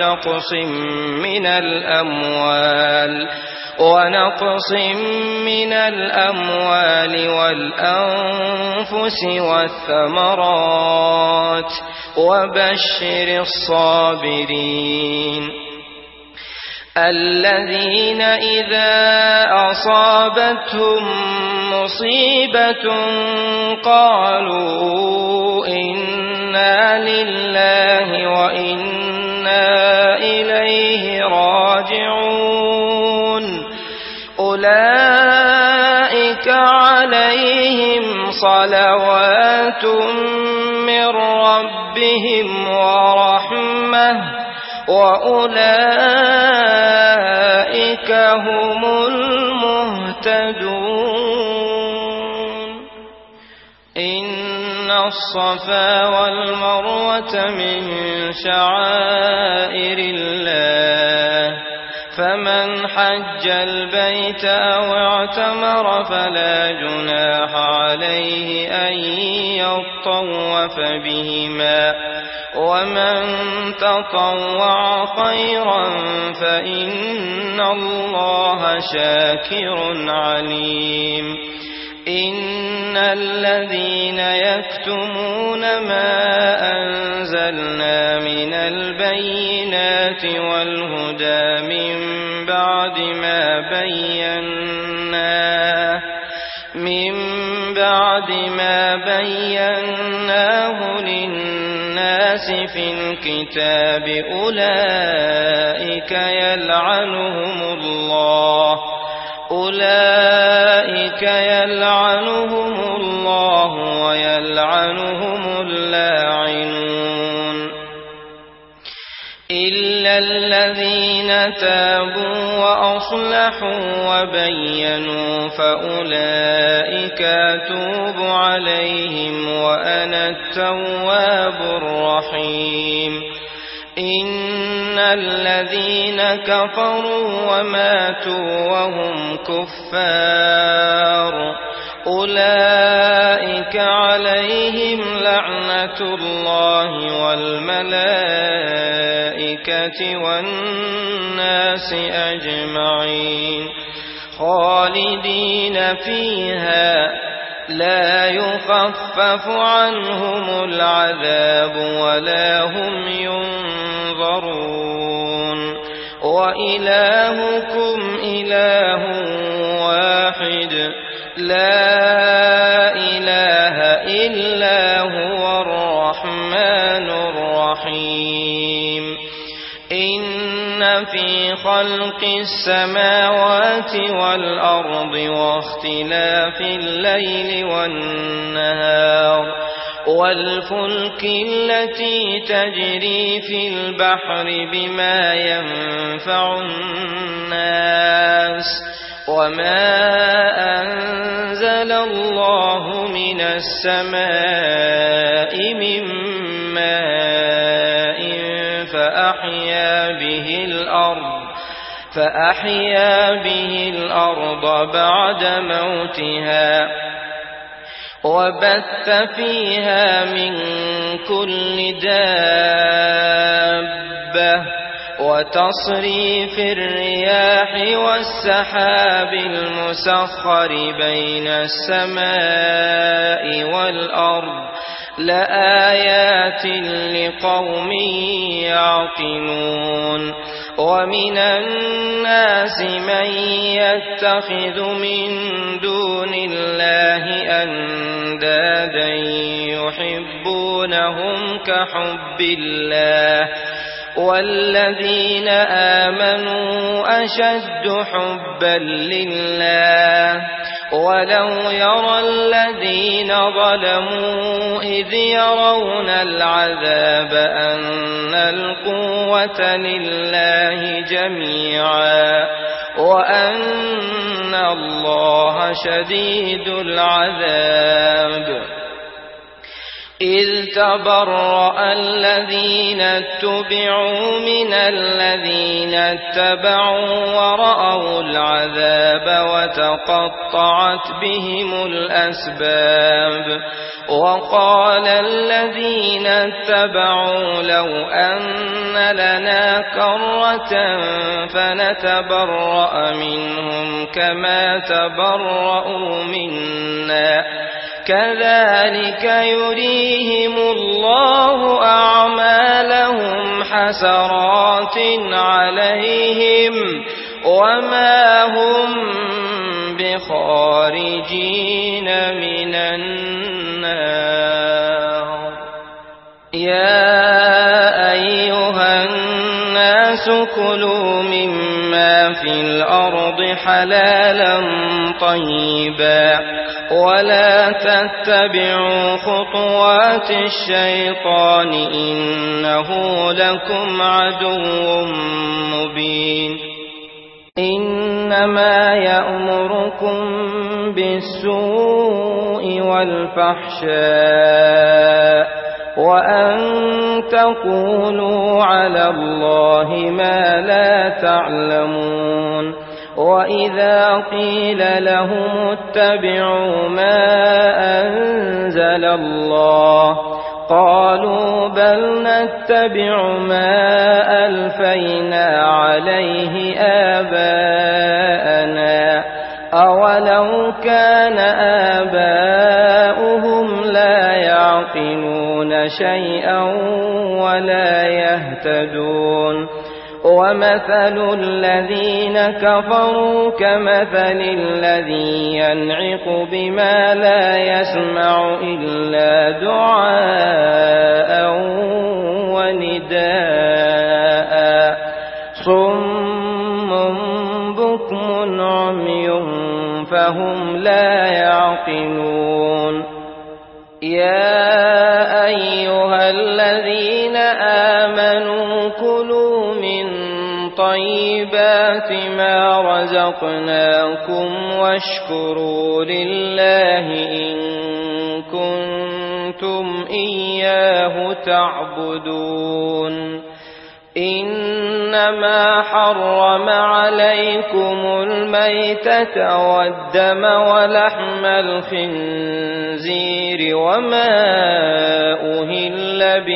ونقص من الأموال والأنفس والثمرات وبشر الصابرين الذين إذا أصابتهم مصيبة قالوا إنا لله وإنا إليه راجعون أولئك عليهم صلوات من ربهم ورحمة وأولئك هم المهتدون إن الصفا والمروة من شعائر الله فمن حج البيت أو اعتمر فلا جناح عليه أن يطوف بهما ومن تطوع خيرا فإن الله شاكر عليم إن الذين يكتمون ما أنزلنا من البينات والهدى من بعد ما بيناه للناس الناس في الكتاب أولئك يلعنهم الله ويلعنهم اللاعنون إلا الذين تابوا وأصلحوا وبينوا فأولئك أتوب عليهم وأنا التواب الرحيم إن الذين كفروا وماتوا وهم كفار أولئك عليهم لعنة الله والملائكة والناس أجمعين خالدين فيها لا يخفف عنهم العذاب ولا هم ينظرون وإلهكم إله واحد لا إله إلا هو الرحمن الرحيم إن في خلق السماوات والأرض واختلاف الليل والنهار والفلك التي تجري في البحر بما ينفع الناس وما أنزل الله من السماء من ماء فأحيا به الأرض بعد موتها وبث فيها من كل دابة وتصريف الرياح والسحاب المسخر بين السماء والأرض لآيات لقوم يعقلون ومن الناس من يتخذ من دون الله أندادا يحبونهم كحب الله والذين آمنوا أشد حبا لله ولو يرى الذين ظلموا إذ يرون العذاب أن القوة لله جميعا وأن الله شديد العذاب إذ تبرأ الذين اتبعوا من الذين اتبعوا ورأوا العذاب وتقطعت بهم الأسباب وقال الذين اتبعوا لو أن لنا كرة فنتبرأ منهم كما تبرأوا منا كذلك يريهم الله أعمالهم حسرات عليهم وما هم بخارجين من النار يا أيها الناس كلوا مما في الأرض حلالا طيبا ولا تتبعوا خطوات الشيطان إنه لكم عدو مبين إنما يأمركم بالسوء والفحشاء وأن تقولوا على الله ما لا تعلمون وإذا قيل لهم اتبعوا ما أنزل الله قالوا بل نتبع ما ألفينا عليه آباءنا أولو كان آباؤهم لا يعقلون شيئا ولا يهتدون ومثل الذين كفروا كمثل الذي ينعق بما لا يسمع إلا دعاء فهم لا يعقلون يا أيها الذين آمنوا كلوا من طيبات ما رزقناكم واشكروا لله إن كنتم إياه تعبدون إنما حرم عليكم الميتة والدم ولحم الخنزير وما أهل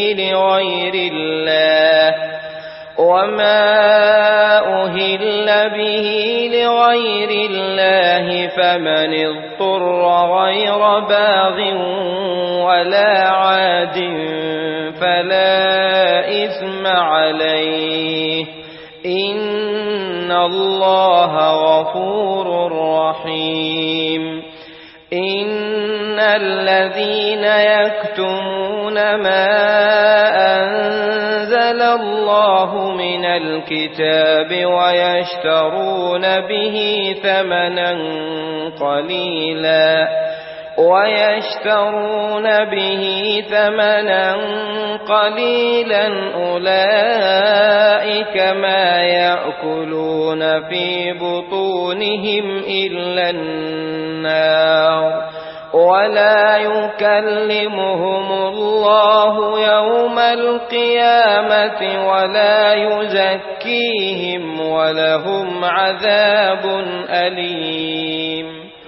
به لغير الله فمن اضطر غير باغ ولا عاد فلا إثم عليه إن الله غفور رحيم إن الذين يكتمون ما أنزل الله من الكتاب ويشترون به ثمنا قليلا أولئك ما يأكلون في بطونهم إلا النار ولا يكلمهم الله يوم القيامة ولا يزكيهم ولهم عذاب أليم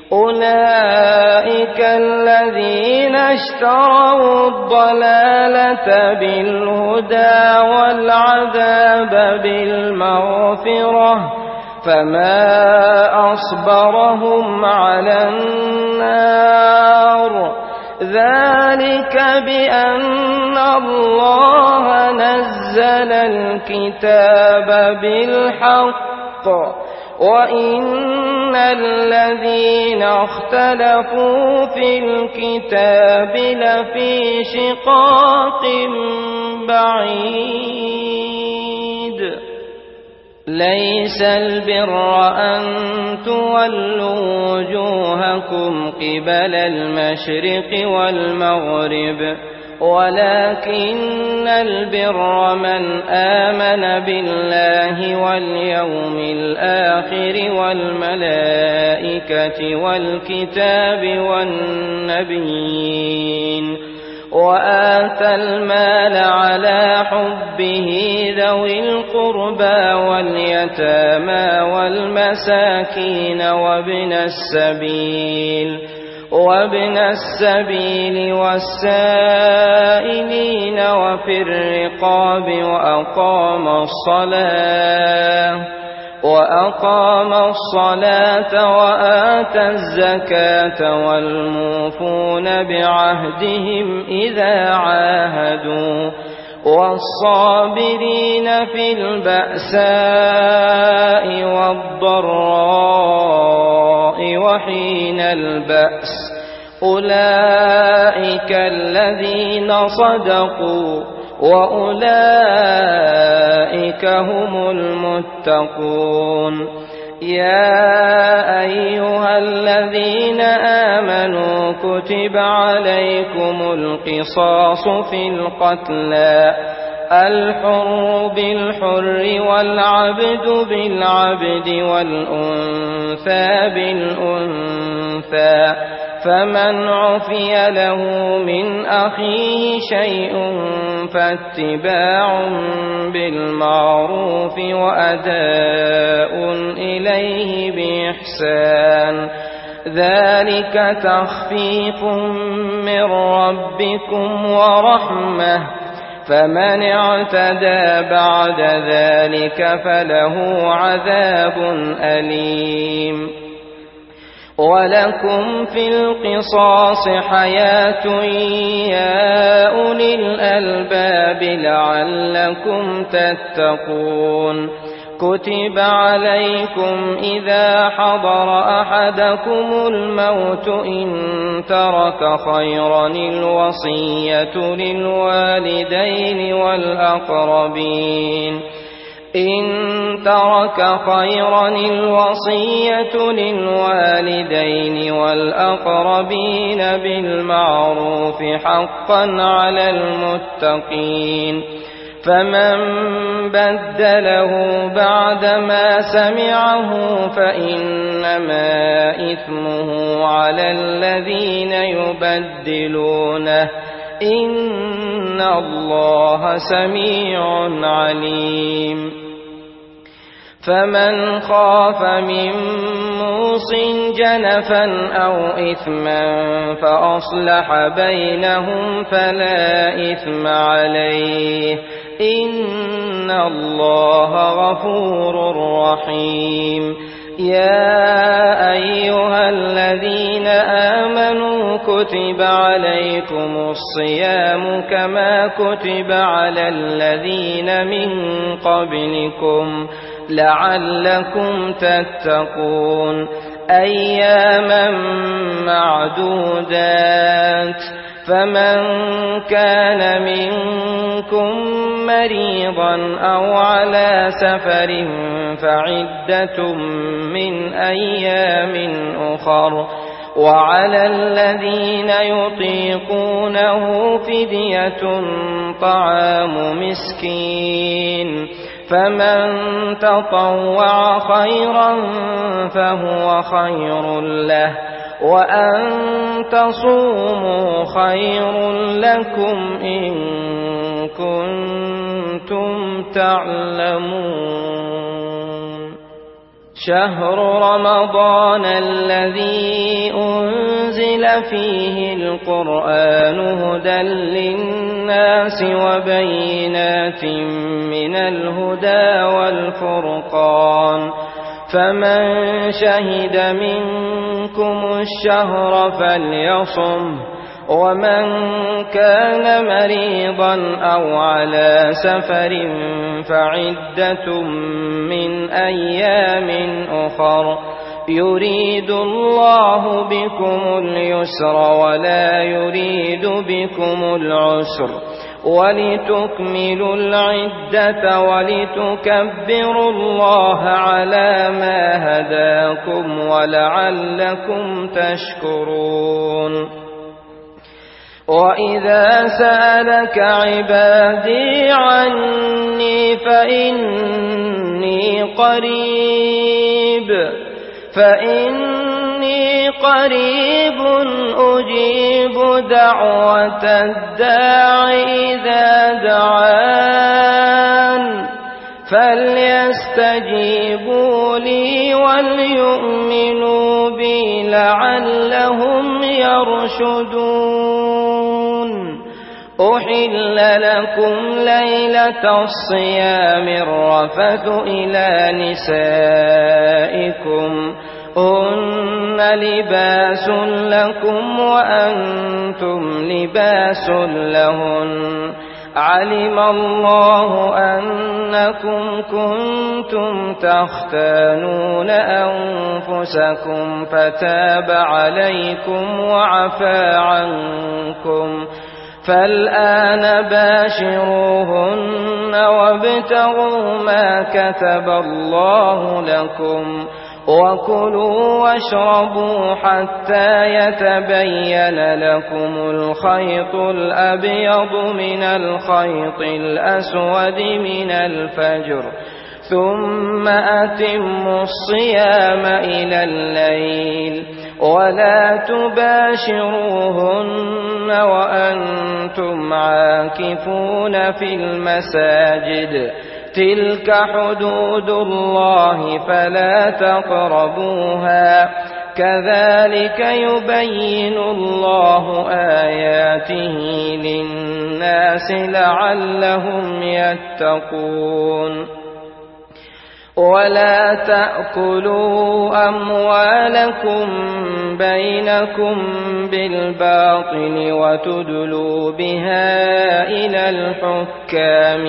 أولئك الذين اشتروا الضلالة بالهدى والعذاب بالمغفرة فما أصبرهم على النار ذلك بأن الله نزل الكتاب بالحق وإن الذين اختلفوا في الكتاب لفي شقاق بعيد ليس البر أن تولوا وجوهكم قبل المشرق والمغرب ولكن البر من آمن بالله واليوم الآخر والملائكة والكتاب والنبيين وآتى المال على حبه ذوي القربى واليتامى والمساكين وابن السبيل والسائلين وفي الرقاب وأقام الصلاة وآتى الزكاة والموفون بعهدهم إذا عاهدوا والصابرين في البأساء والضراء وحين البأس أولئك الذين صدقوا وأولئك هم المتقون يا أيها الذين آمنوا كتب عليكم القصاص في القتلى الحر بالحر والعبد بالعبد والأنثى بالأنثى فمن عفي له من أخيه شيء فاتباع بالمعروف وأداء إليه بإحسان ذلك تخفيف من ربكم ورحمة فمن اعتدى بعد ذلك فله عذاب أليم ولكم في القصاص حياة يا أولي الألباب لعلكم تتقون كتب عليكم إذا حضر أحدكم الموت إن ترك خيرا الوصية للوالدين والأقربين إن ترك خيرا الوصية للوالدين والأقربين بالمعروف حقا على المتقين فمن بدله بعدما سمعه فإنما إثمه على الذين يبدلونه إن الله سميع عليم فمن خاف من موص جنفا أو إثما فأصلح بينهم فلا إثم عليه إن الله غفور رحيم يا أيها الذين آمنوا كتب عليكم الصيام كما كتب على الذين من قبلكم لعلكم تتقون أياما معدودات فمن كان منكم مريضا أو على سفر فعدة من أيام أخر وعلى الذين يطيقونه فدية طعام مسكين فمن تطوع خيرا فهو خير له وأن تصوموا خير لكم إن كنتم تعلمون شهر رمضان الذي أنزل فيه القرآن هدى للناس وبينات من الهدى والفرقان فمن شهد منكم الشهر فليصم ومن كان مريضا أو على سفر فعدة من أيام أخر يريد الله بكم اليسر ولا يريد بكم العسر ولتكملوا العدة ولتكبروا الله على ما هداكم ولعلكم تشكرون وإذا سألك عبادي عني فإني قريب أجيب دعوة الداع إذا دعان فليستجيبوا لي وليؤمنوا بي لعلهم يرشدون أحل لكم ليلة الصيام الرفث إلى نسائكم هن لباس لكم وأنتم لباس لهن علم الله أنكم كنتم تختانون أنفسكم فتاب عليكم وعفى عنكم فالآن باشروهن وابتغوا ما كتب الله لكم وكلوا واشربوا حتى يتبين لكم الخيط الأبيض من الخيط الأسود من الفجر ثم أتموا الصيام إلى الليل ولا تباشروهن وأنتم عاكفون في المساجد تلك حدود الله فلا تقربوها كذلك يبين الله آياته للناس لعلهم يتقون ولا تأكلوا أموالكم بينكم بالباطل وتدلوا بها إلى الحكام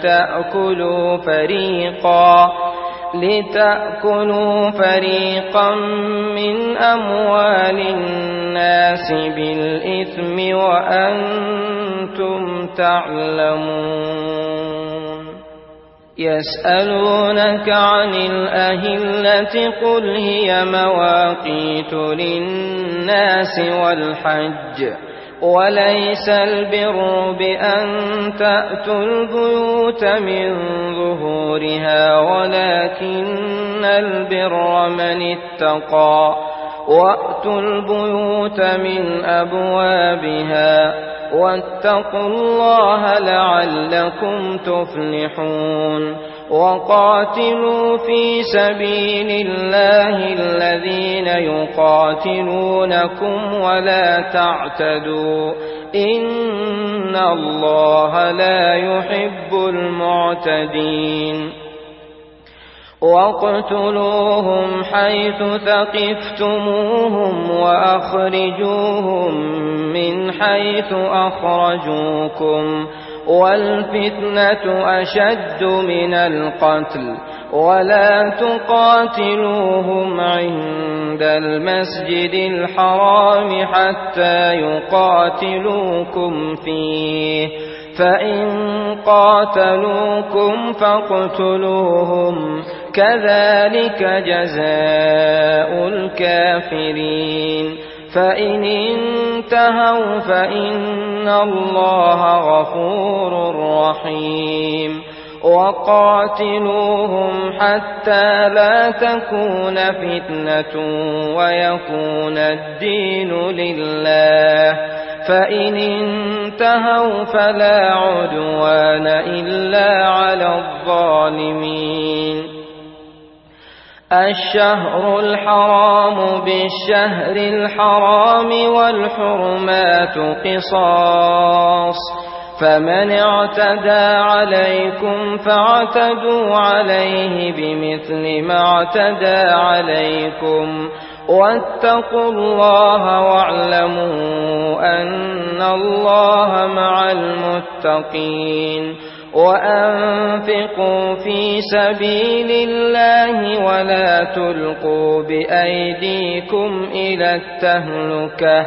لتأكلوا فريقا من أموال الناس بالإثم وأنتم تعلمون يسألونك عن الأهلة قل هي مواقيت للناس والحج وليس البر بأن تأتوا البيوت من ظهورها ولكن البر من اتقى وأتوا البيوت من أبوابها واتقوا الله لعلكم تفلحون وقاتلوا في سبيل الله الذين يقاتلونكم ولا تعتدوا إن الله لا يحب المعتدين واقتلوهم حيث ثقفتموهم وأخرجوهم من حيث أخرجوكم والفتنة أشد من القتل ولا تقاتلوهم عند المسجد الحرام حتى يقاتلوكم فيه فإن قاتلوكم فاقتلوهم كذلك جزاء الكافرين فإن انتهوا فإن الله غفور رحيم وقاتلوهم حتى لا تكون فتنة ويكون الدين لله فإن انتهوا فلا عدوان إلا على الظالمين الشهر الحرام بالشهر الحرام والحرمات قصاص فمن اعتدى عليكم فاعتدوا عليه بمثل ما اعتدى عليكم واتقوا الله واعلموا أن الله مع المتقين وأنفقوا في سبيل الله ولا تلقوا بأيديكم إلى التهلكة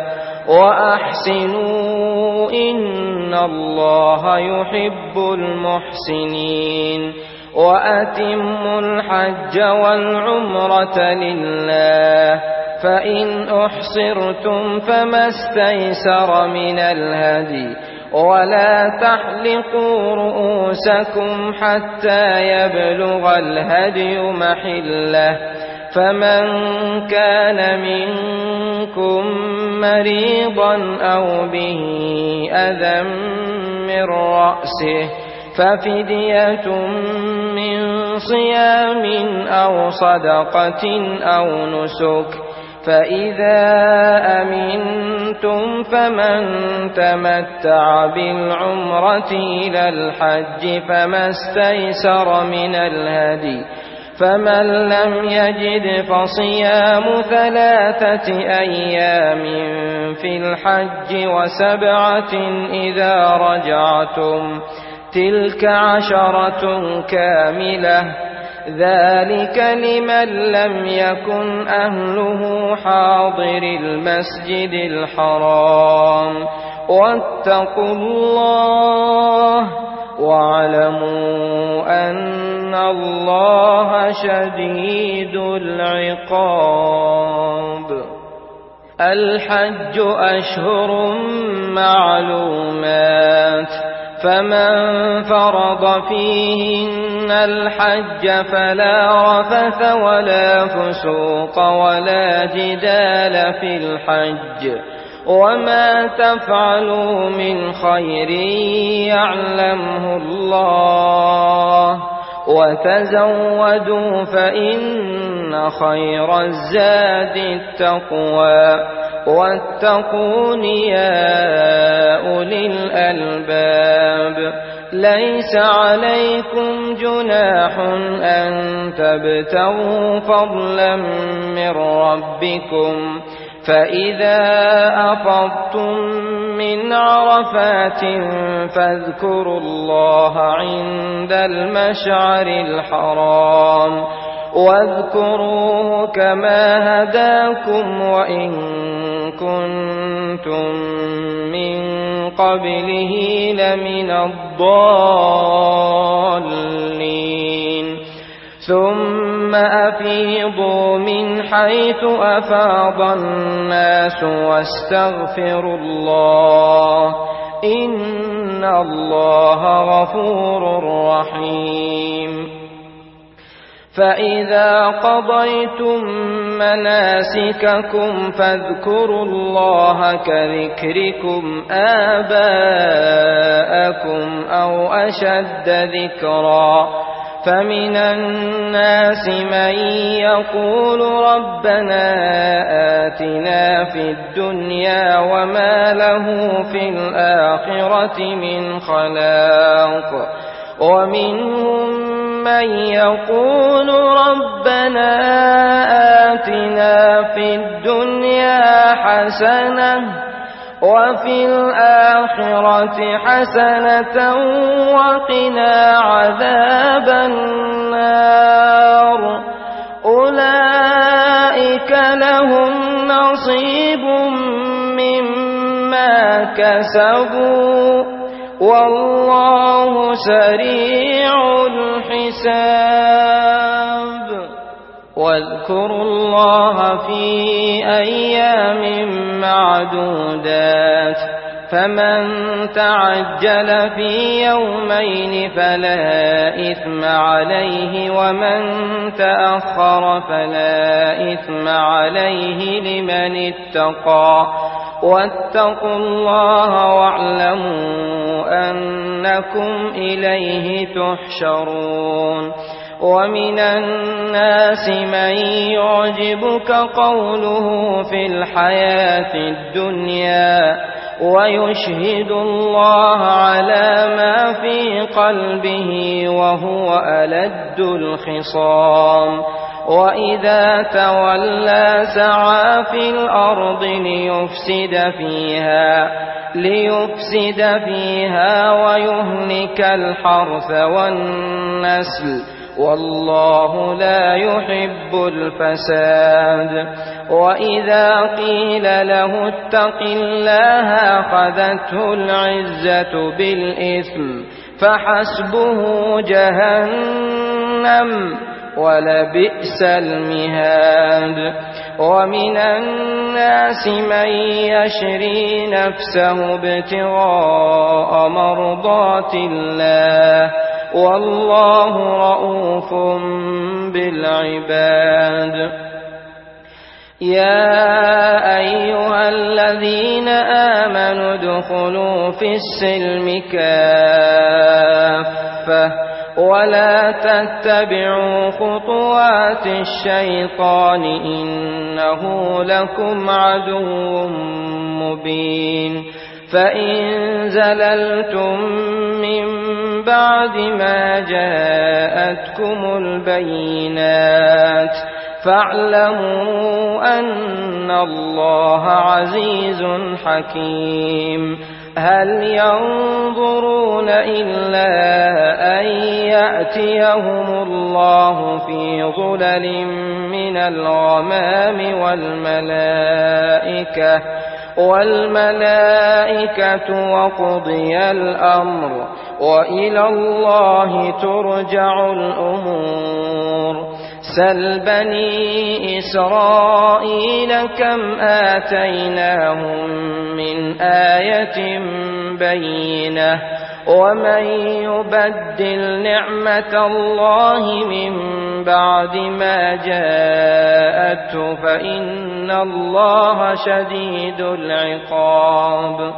وأحسنوا إن الله يحب المحسنين وأتموا الحج والعمرة لله فإن أحصرتم فما استيسر من الهدي ولا تحلقوا رؤوسكم حتى يبلغ الهدي محله فمن كان منكم مريضا أو به أذى من رأسه ففدية من صيام أو صدقة أو نسك فإذا أمنتم فمن تمتع بالعمرة إلى الحج فما استيسر من الهدي فمن لم يجد فصيام 3 أيام في الحج و7 إذا رجعتم تلك 10 كاملة ذلك لمن لم يكن أهله حاضر المسجد الحرام واتقوا الله واعلموا أن الله شديد العقاب الحج أشهر معلومات فمن فرض فيهن الحج فلا رفث ولا فسوق ولا جدال في الحج وما تفعلوا من خير يعلمه الله وتزودوا فإن خير الزاد التقوى واتقون يا أولي الألباب ليس عليكم جناح أن تبتغوا فضلا من ربكم فإذا أفضتم من عرفات فاذكروا الله عند المشعر الحرام واذكروه كما هداكم وإن كنتم من قبله لمن الضالين ثم أفيضوا من حيث أفاض الناس واستغفروا الله إن الله غفور رحيم فإذا قضيتم مناسككم فاذكروا الله كذكركم آباءكم أو أشد ذكرا فمن الناس من يقول ربنا آتنا في الدنيا وما له في الآخرة من خلاق ومنهم من يقول ربنا آتنا في الدنيا حسنة وفي الآخرة حسنة وقنا عذاب النار أولئك لهم نصيب مما كسبوا والله سريع الحساب واذكروا الله في أيام معدودات فمن تعجل في يومين فلا إثم عليه ومن تأخر فلا إثم عليه لمن اتقى واتقوا الله واعلموا أنكم إليه تحشرون ومن الناس من يعجبك قوله في الحياة الدنيا ويشهد الله على ما في قلبه وهو ألد الخصام وإذا تولى سعى في الأرض ليفسد فيها ويهلك الحرث والنسل والله لا يحب الفساد وإذا قيل له اتق الله أخذته العزة بالإثم فحسبه جهنم ولبئس المهاد ومن الناس من يشري نفسه ابتغاء مرضات الله والله رؤوف بالعباد يا أيها الذين آمنوا ادخلوا في السلم كافة ولا تتبعوا خطوات الشيطان إنه لكم عدو مبين فإن زللتم من بعد ما جاءتكم البينات فاعلموا أن الله عزيز حكيم هل ينظرون إلا أن يأتيهم الله في ظلل من الغمام والملائكة وقضي الأمر وإلى الله ترجع الأمور سل بني إسرائيل كم آتيناهم من آية بينة ومن يبدل نعمة الله من بعد ما جاءته فإن الله شديد العقاب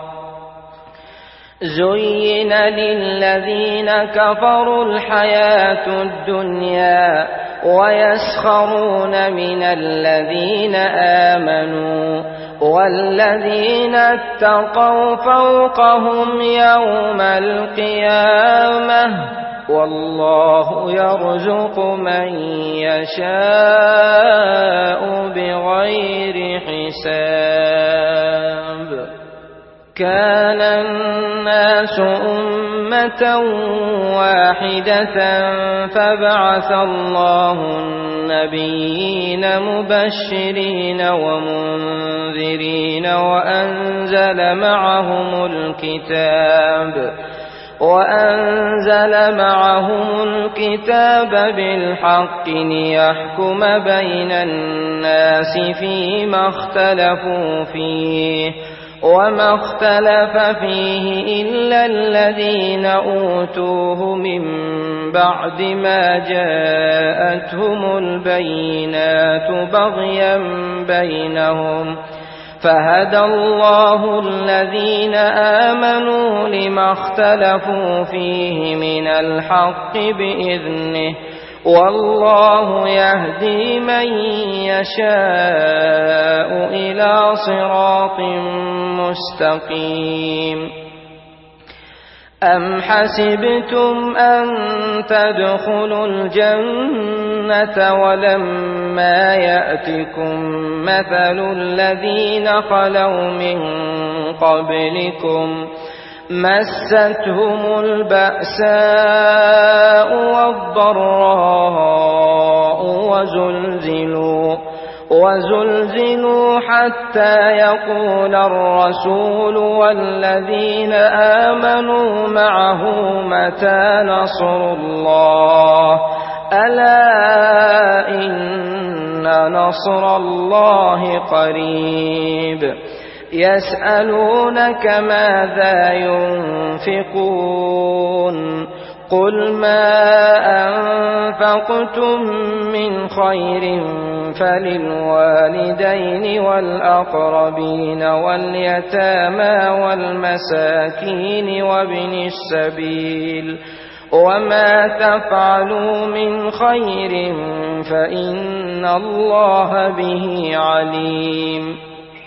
زين للذين كفروا الحياة الدنيا ويسخرون من الذين آمنوا والذين اتقوا فوقهم يوم القيامة والله يرزق من يشاء بغير حساب كان الناس أمة واحدة فبعث الله النبيين مبشرين ومنذرين وأنزل معهم وأنزل معهم الكتاب بالحق ليحكم بين الناس فيما اختلفوا فيه وما اختلف فيه إلا الذين أوتوه من بعد ما جاءتهم البينات بغيا بينهم فهدى الله الذين آمنوا لما اختلفوا فيه من الحق بإذنه والله يهدي من يشاء إلى صراط مستقيم أم حسبتم أن تدخلوا الجنة ولما يأتكم مثل الذين خلوا من قبلكم مستهم البأساء والضراء وزلزلوا حتى يقول الرسول والذين آمنوا معه متى نصر الله ألا إن نصر الله قريب يسألونك ماذا ينفقون قل ما أنفقتم من خير فللوالدين والأقربين واليتامى والمساكين وابن السبيل وما تفعلوا من خير فإن الله به عليم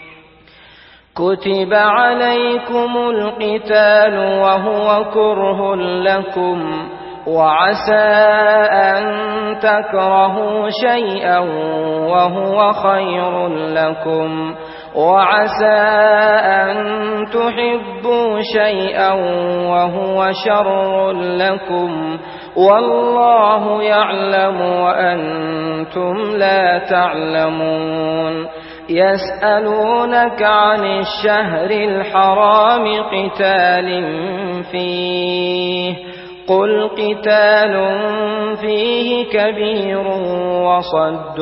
كتب عليكم القتال وهو كره لكم وعسى أن تكرهوا شيئا وهو خير لكم وعسى أن تحبوا شيئا وهو شر لكم والله يعلم وأنتم لا تعلمون يسألونك عن الشهر الحرام قتال فيه قل قتال فيه كبير وصد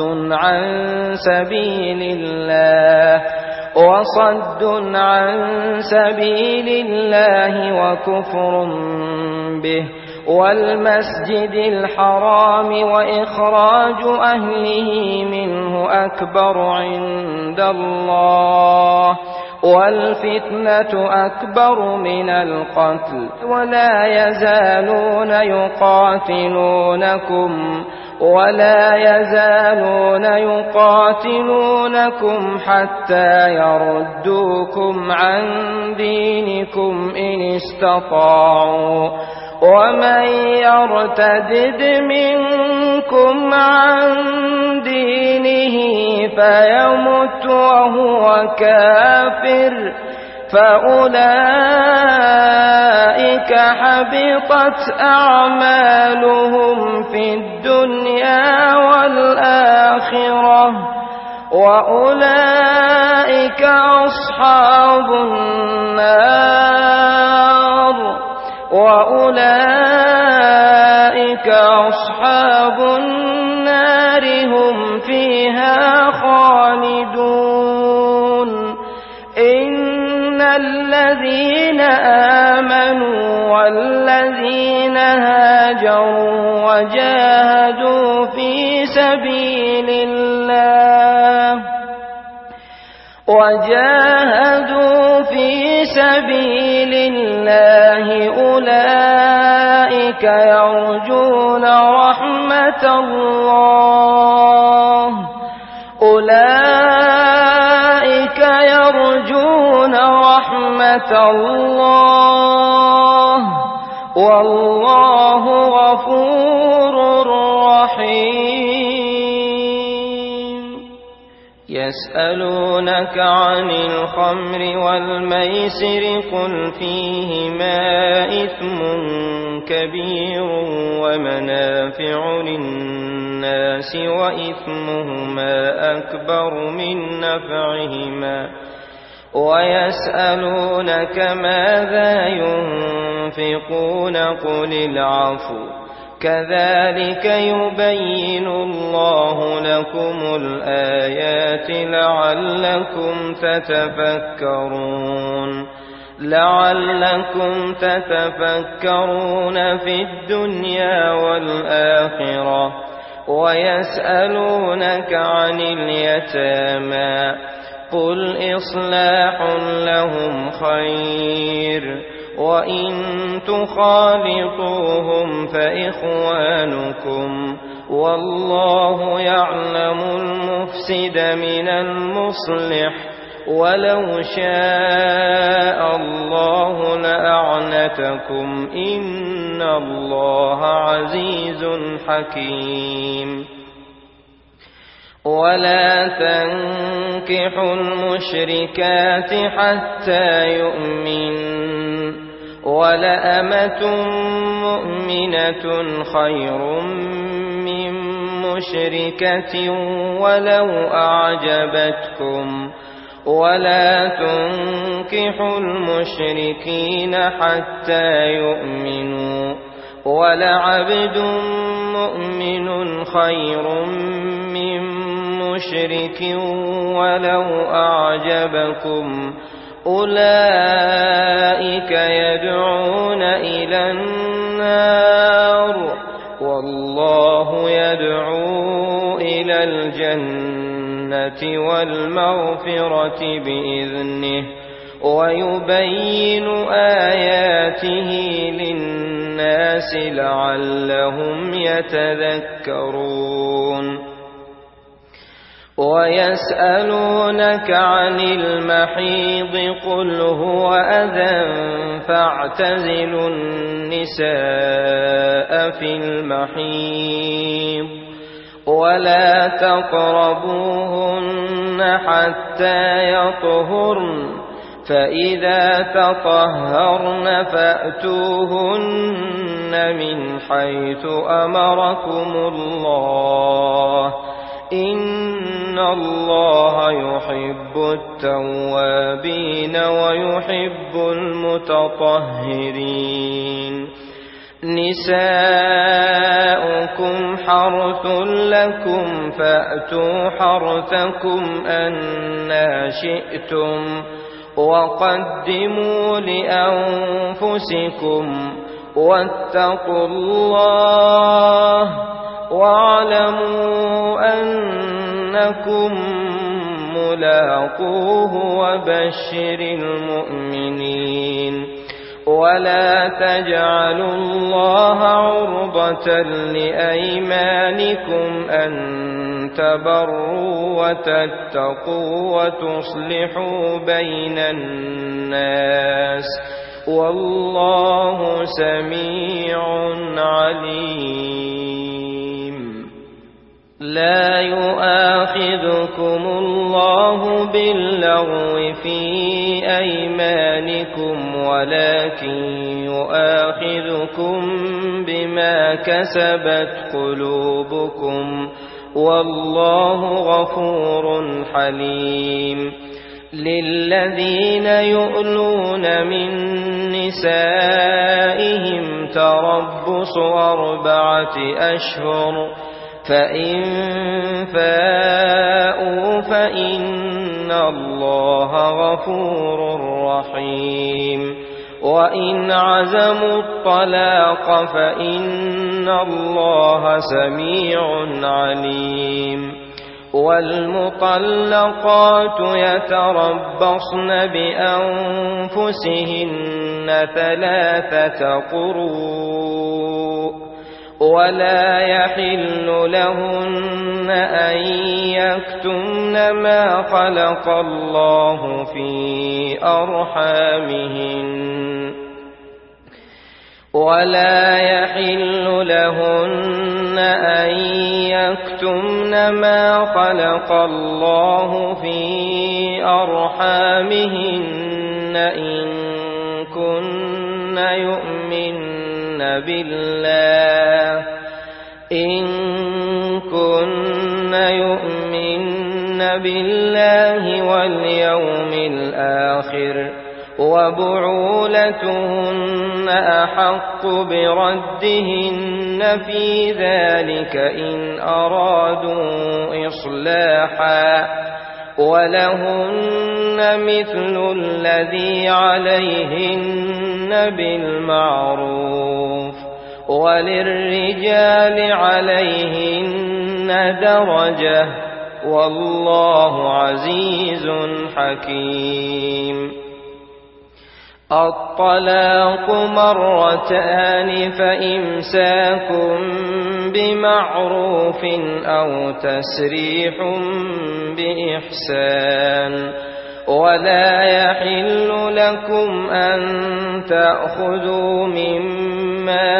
عن سبيل الله وكفر به والمسجد الحرام وإخراج أهله منه أكبر عند الله والفتنة أكبر من القتل ولا يزالون يقاتلونكم حتى يردوكم عن دينكم إن استطاعوا ومن يرتدد منكم عن دينه فيمت وهو كافر فأولئك حبطت أعمالهم في الدنيا والآخرة وأولئك أصحاب النار هم فيها خالدون إن الذين آمنوا والذين هاجروا وجاهدوا في سبيل الله أولئك يرجون رحمة الله والله غفور رحيم يسألونك عن الخمر والميسر قل فيهما إثم كبير ومنافع للناس وإثمهما أكبر من نفعهما ويسألونك ماذا ينفقون تنفقون قل العفو كذلك يبين الله لكم الآيات لعلكم تتفكرون في الدنيا والآخرة. ويسألونك عن اليتامى قل إصلاح لهم خير وإن تخالطوهم فإخوانكم والله يعلم المفسد من المصلح ولو شاء الله لأعنتكم إن الله عزيز حكيم. ولا تنكحوا المشركات حتى يؤمنوا ولأمة مؤمنة خير من مشركة ولو أعجبتكم ولا تنكحوا المشركين حتى يؤمنوا ولعبد مؤمن خير من مشرك ولو أعجبكم أولئك يدعون إلى النار والله يدعو إلى الجنة والمغفرة بإذنه ويبين آياته للناس لعلهم يتذكرون. ويسألونك عن المحيض قل هو أذى فاعتزلوا النساء في المحيض ولا تقربوهن حتى يطهرن فإذا تطهرن فأتوهن من حيث أمركم الله إن الله يحب التوابين ويحب المتطهرين. نساؤكم حرث لكم فأتوا حرثكم أنى شئتم وقدموا لأنفسكم واتقوا الله واعلموا أنكم ملاقوه وبشر المؤمنين. ولا تجعلوا الله عرضة لأيمانكم أن تبروا وتتقوا وتصلحوا بين الناس والله سميع عليم. لا يؤاخذكم الله باللغو في أيمانكم ولكن يؤاخذكم بما كسبت قلوبكم والله غفور حليم. للذين يؤلون من نسائهم تربص 4 أشهر فإن فاءوا فإن الله غفور رحيم. وإن عزموا الطلاق فإن الله سميع عليم. والمطلقات يتربصن بأنفسهن 3 قروء ولا يحل لهن أن يكتمن ما خلق الله في أرحامهن ولا يحل لهن أن يكتمن ما خلق الله في أرحامهن إن كن يؤمن بالله واليوم الآخر وبعولتهن أحق بردهن في ذلك إن أرادوا إصلاحا ولهن مثل الذي عليهن بالمعروف وللرجال عليهن درجة والله عزيز حكيم. الطلاق مرتان فإمساك بمعروف أو تسريح بإحسان ولا يحل لكم أن تأخذوا مما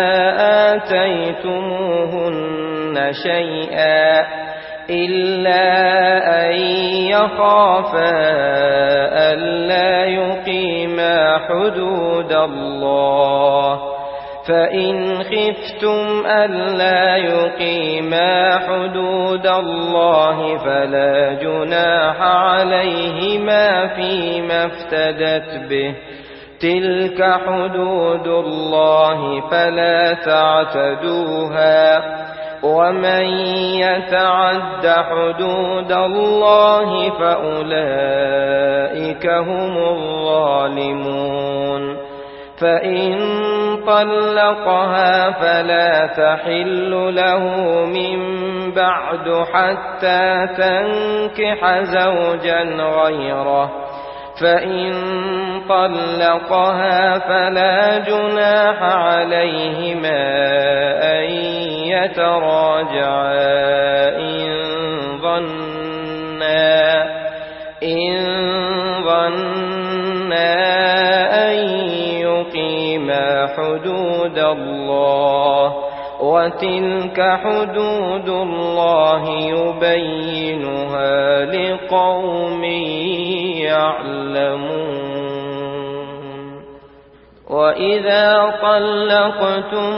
آتيتموهن شيئا إلا أن يخافا ألا يقيما حدود الله فإن خفتم ألا يقيما حدود الله فلا جناح عليهما فيما افتدت به تلك حدود الله فلا تعتدوها ومن يتعد حدود الله فأولئك هم الظالمون. فإن طلقها فلا تحل له من بعد حتى تنكح زوجا غيره فإن طلقها فلا جناح عليهما أن يتراجعا إن ظنا أن يقيما حدود الله وتلك حدود الله يبينها لقوم يعلمون. وإذا طلقتم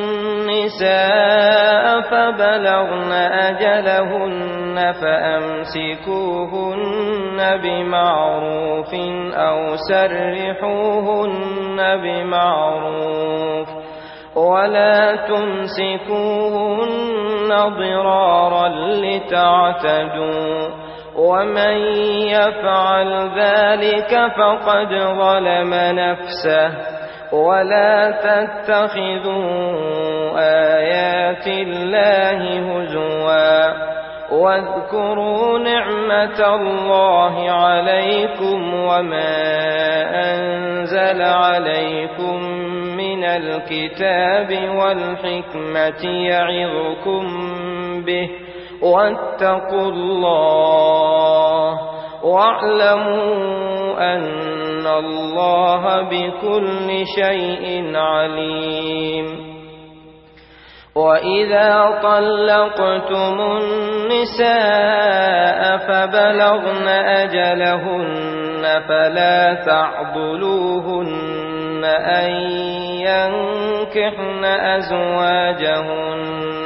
النساء فبلغن أجلهن فأمسكوهن بمعروف أو سرحوهن بمعروف ولا تمسكوهن ضرارا لتعتدوا ومن يفعل ذلك فقد ظلم نفسه ولا تتخذوا آيات الله هزوا واذكروا نعمة الله عليكم وما أنزل عليكم من الكتاب والحكمة يعظكم به واتقوا الله واعلموا أن الله بكل شيء عليم. وإذا طلقتم النساء فبلغن أجلهن فلا تعضلوهن أن ينكحن أزواجهن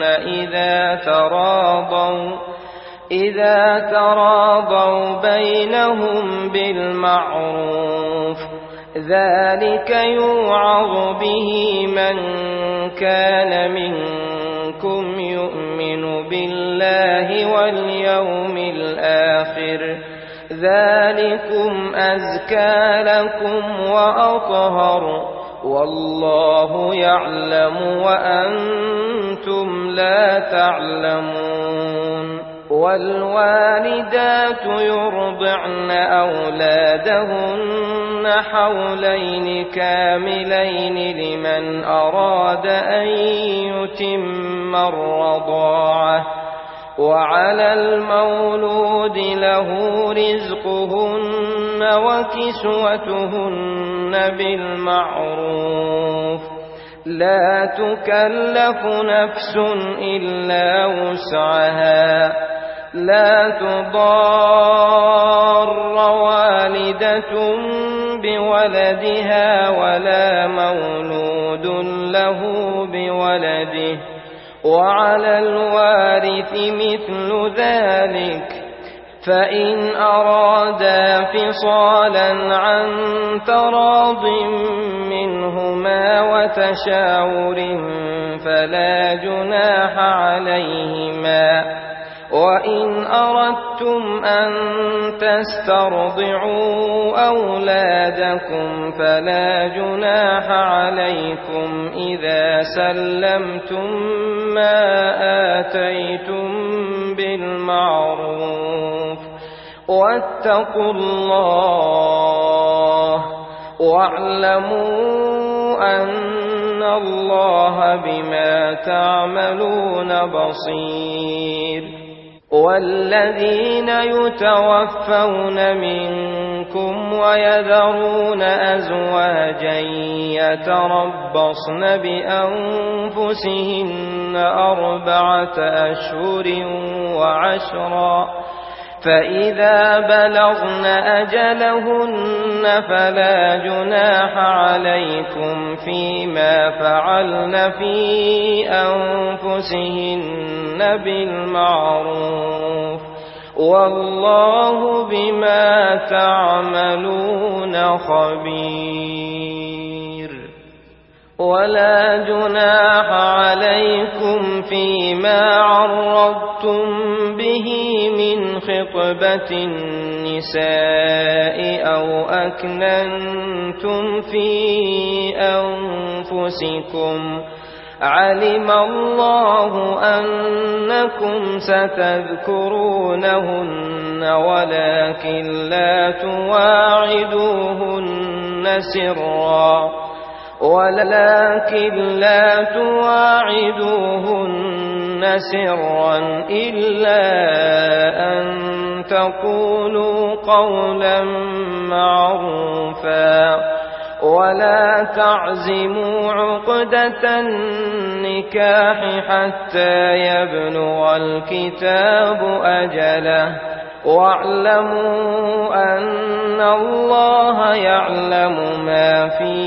إذا تراضوا بينهم بالمعروف ذلك يوعظ به من كان منكم يؤمن بالله واليوم الآخر ذلكم أزكى لكم وأطهر والله يعلم وأنتم لا تعلمون. والوالدات يرضعن أولادهن حولين كاملين لمن أراد أن يتم الرضاعة وعلى المولود له رزقهن وكسوتهن بالمعروف لا تكلف نفس إلا وسعها لا تضار والدة بولدها ولا مولود له بولده وعلى الوارث مثل ذلك فإن أرادا فصالا عن تراض منهما وتشاور فلا جناح عليهما. وإن أردتم أن تسترضعوا أولادكم فلا جناح عليكم إذا سلمتم ما آتيتم بالمعروف. واتقوا الله واعلموا أن الله بما تعملون بصير. والذين يتوفون منكم ويذرون أزواجا يتربصن بأنفسهن 4 أشهر وعشرا، فإذا بلغن أجلهن فلا جناح عليكم فيما فعلن في أنفسهن بالمعروف، والله بما تعملون خبير. ولا جناح عليكم فيما عرضتم به من خطبة النساء أو أكننتم في أنفسكم، علم الله أنكم ستذكرونهن ولكن لا تواعدوهن سرا إلا أن تقولوا قولا معروفا، ولا تعزموا عقدة النكاح حتى يبلغ الكتاب أجله، واعلموا أن الله يعلم ما في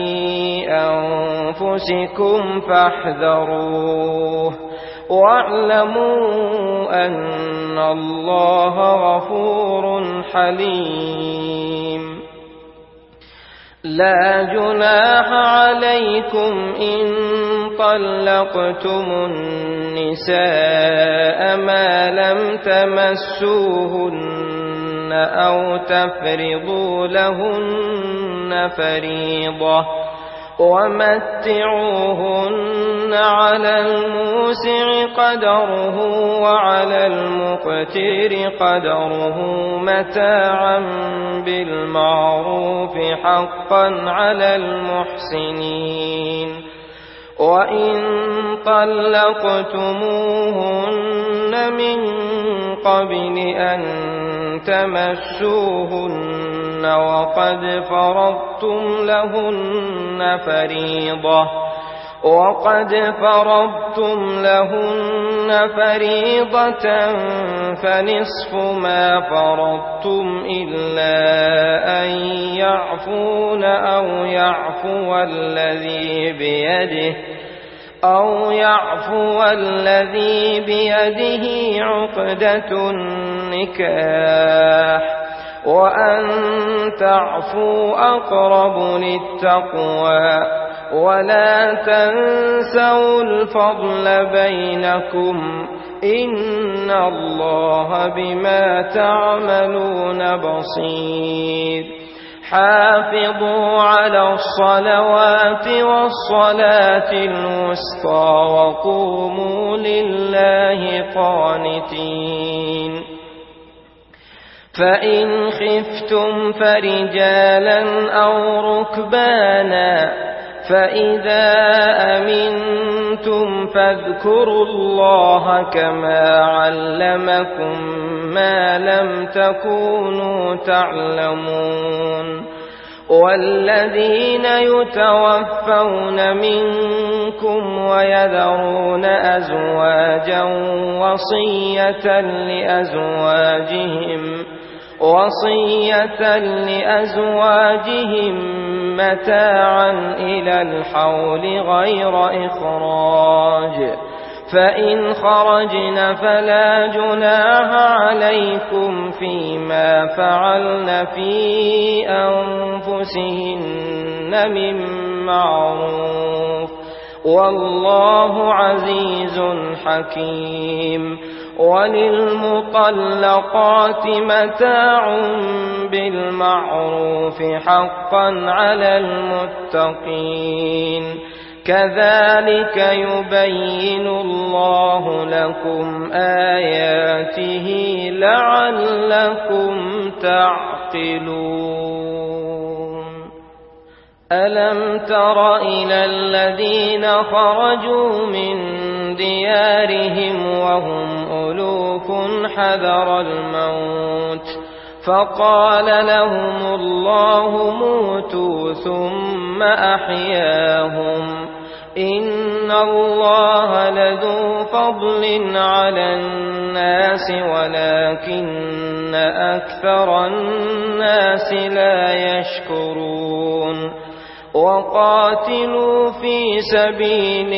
أنفسكم فاحذروه، واعلموا أن الله غفور حليم. لا جناح عليكم إن طلقتم النساء ما لم تمسوهن أو تفرضوا لهن فريضة، ومتعوهن على الموسع قدره وعلى المقتر قدره متاعا بالمعروف حقا على المحسنين. وإن طلقتموهن من قبل أن تمسوهن وقد فرضتم لهن فريضة فنصف ما فرضتم إلا أن يعفون أو يعفو الذي بيده عقدة النكاح، وأن تعفوا أقرب للتقوى، ولا تنسوا الفضل بينكم، إن الله بما تعملون بصير. حافظوا على الصلوات والصلاة الوسطى وقوموا لله قانتين. فإن خفتم فرجالا أو ركبانا، فإذا أمنتم فاذكروا الله كما علمكم ما لم تكونوا تعلمون. والذين يتوفون منكم ويذرون أزواجا وصية لأزواجهم متاعا إلى الحول غير إخراج، فإن خرجن فلا جناح عليكم فيما فعلن في أنفسهن من معروف والله عزيز حكيم وللمطلقات متاع بالمعروف حقا على المتقين كذلك يبين الله لكم آياته لعلكم تعقلون ألم تر إلى الذين خرجوا من ديارهم وهم ألوف حذر الموت فقال لهم الله موتوا ثم أحياهم إن الله لذو فضل على الناس ولكن أكثر الناس لا يشكرون وقاتلوا في سبيل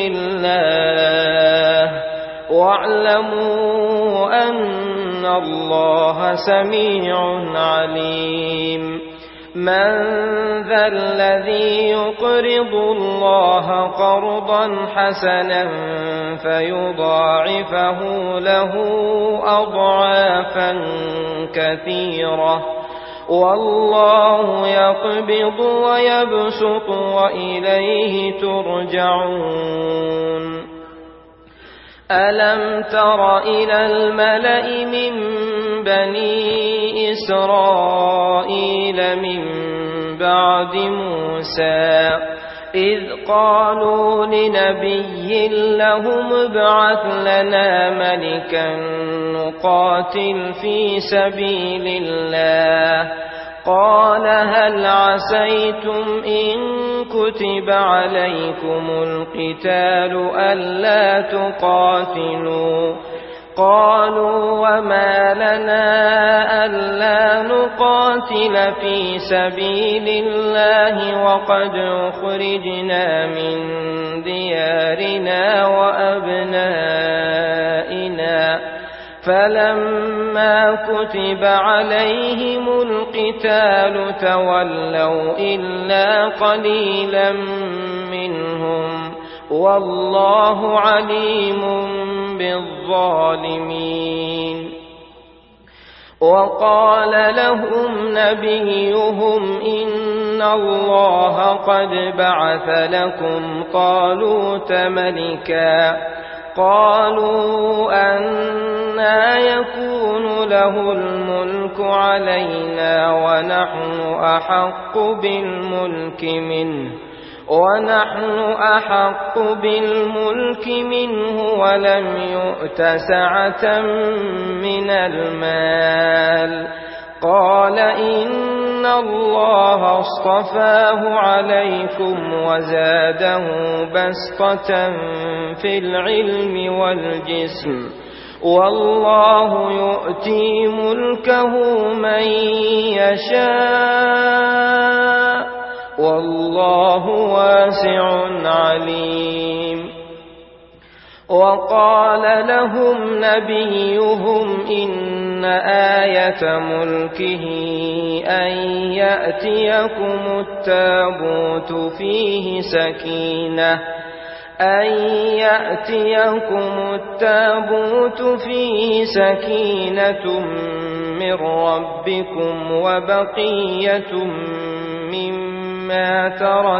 الله واعلموا أن الله سميع عليم من ذا الذي يقرض الله قرضا حسنا فيضاعفه له أضعافا كثيرة والله يقبض ويبسط وإليه ترجعون ألم تر إلى الملأ من بني إسرائيل من بعد موسى إذ قالوا لنبي لهم ابعث لنا ملكا نقاتل في سبيل الله قال هل عسيتم إن كتب عليكم القتال ألا تقاتلوا قالوا وما لنا ألا نقاتل في سبيل الله وقد أخرجنا من ديارنا وأبنائنا فلما كتب عليهم القتال تولوا إلا قليلا منهم والله عليم بالظالمين وقال لهم نبيهم إن الله قد بعث لكم طالوت ملكا قالوا أنى يكون له الملك علينا ونحن أحق بالملك منه ولم يؤت سعة من المال قال إن الله اصطفاه عليكم وزاده بسطة في العلم والجسم والله يؤتي ملكه من يشاء والله واسع عليم وقال لهم نبيهم إن آية ملكه أن يأتيكم التابوت فيه سكينة من ربكم وبقية مما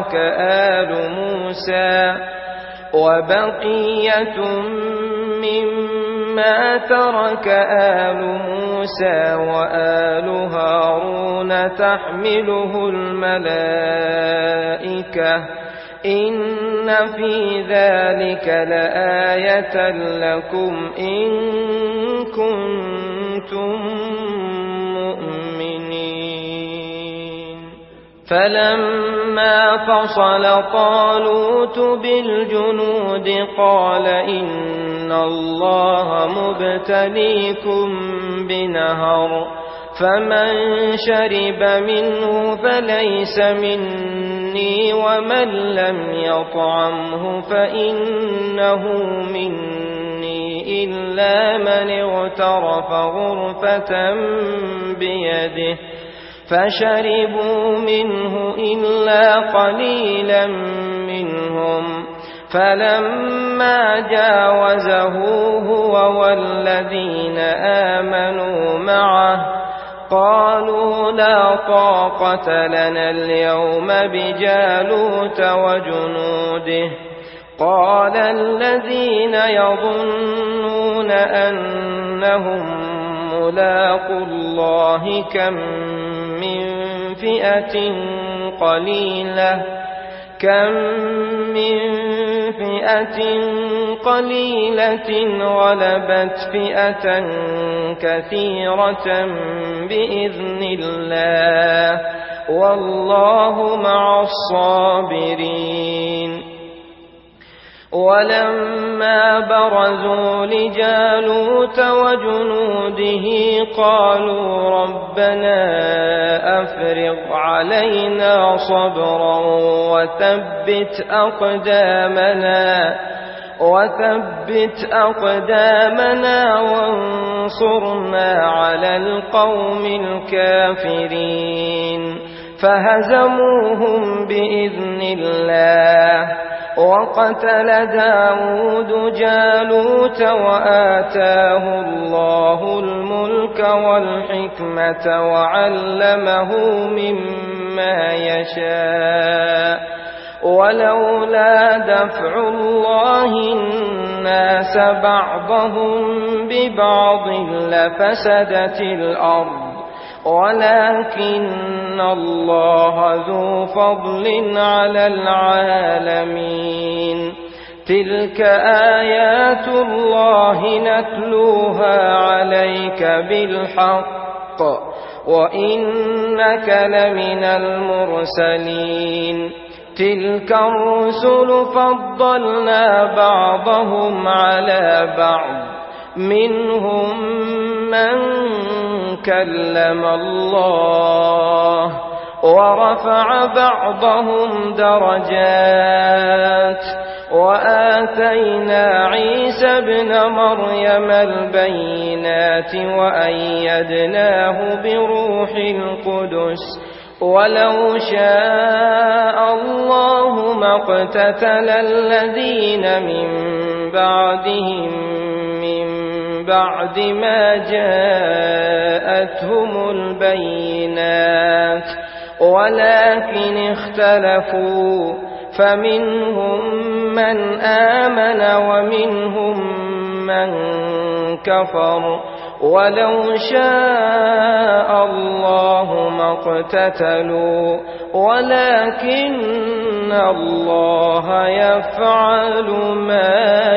ترك آل موسى وآل هارون تحمله الملائكة إن في ذلك لآية لكم إن كنتم مؤمنين فلما فصل طالوت بالجنود قال إن الله مبتليكم بنهر فمن شرب منه فليس مني ومن لم يطعمه فإنه مني إلا من اغترف غرفة بيده فشربوا منه إلا قليلا منهم فلما جاوزه هو والذين آمنوا معه قالوا لا طاقة لنا اليوم بجالوت وجنوده قال الذين يظنون أنهم ملاقو الله كم من فئة قليلة غلبت فئة كثيرة بإذن الله والله مع الصابرين ولما برزوا لجالوت وجنوده قالوا ربنا أفرغ علينا صبرا وثبت أقدامنا وانصرنا على القوم الكافرين فهزموهم بإذن الله وقتل داود جالوت وآتاه الله الملك والحكمة وعلمه مما يشاء ولولا دفع الله الناس بعضهم ببعض لفسدت الأرض ولكن الله ذو فضل على العالمين تلك آيات الله نتلوها عليك بالحق وإنك لمن المرسلين تلك الرسل فضلنا بعضهم على بعض منهم من كلم الله ورفع بعضهم درجات وآتينا عيسى ابن مريم البينات وأيدناه بروح القدس ولو شاء الله ما اقتتل الذين من بعدهم من بعد ما جاءتهم البينات ولكن اختلفوا فمنهم من آمن ومنهم من كفر ولو شاء الله ما اقتتلوا ولكن الله يفعل ما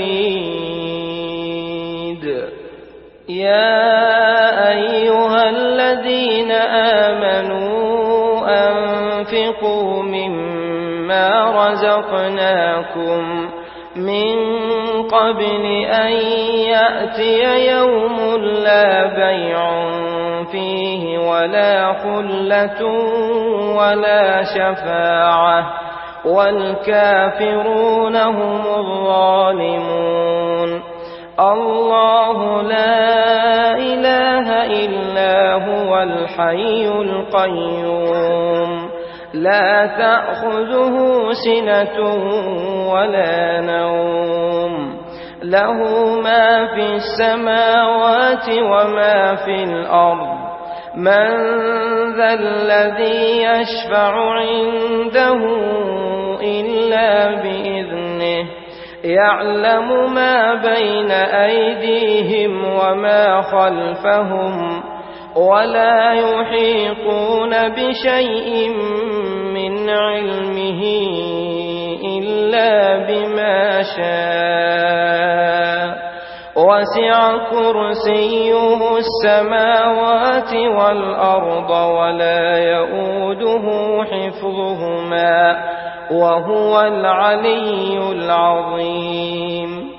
يريد يا أيها الذين آمنوا أنفقوا مما رزقناكم من قبل أن يأتي يوم لا بيع فيه ولا خلة ولا شفاعة والكافرون هم الظالمون الله لا إله إلا هو الحي القيوم لا تأخذه سنة ولا نوم له ما في السماوات وما في الأرض من ذا الذي يشفع عنده إلا بإذنه يعلم ما بين أيديهم وما خلفهم ولا يحيطون بشيء من علمه إلا بما شاء وسع كرسيه السماوات والأرض ولا يؤوده حفظهما وهو العلي العظيم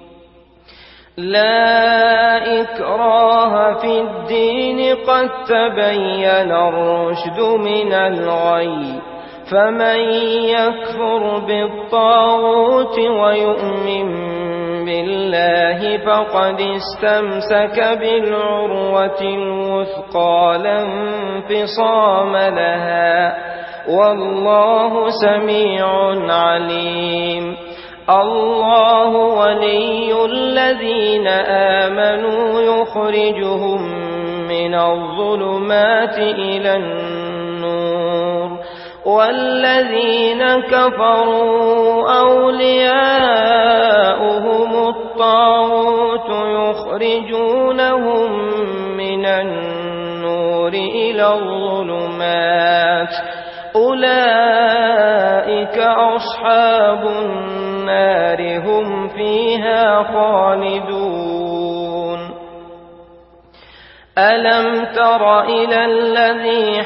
لا إكراه في الدين قد تبين الرشد من الغي فمن يكفر بالطاغوت ويؤمن بالله فقد استمسك بالعروة الوثقى لا انفصام لها والله سميع عليم الله ولي الذين آمنوا يخرجهم من الظلمات إلى النور والذين كفروا أولياؤهم الطاغوت يخرجونهم من النور إلى الظلمات أولئك أصحاب النار هم فيها خالدون ألم تر إلى الذي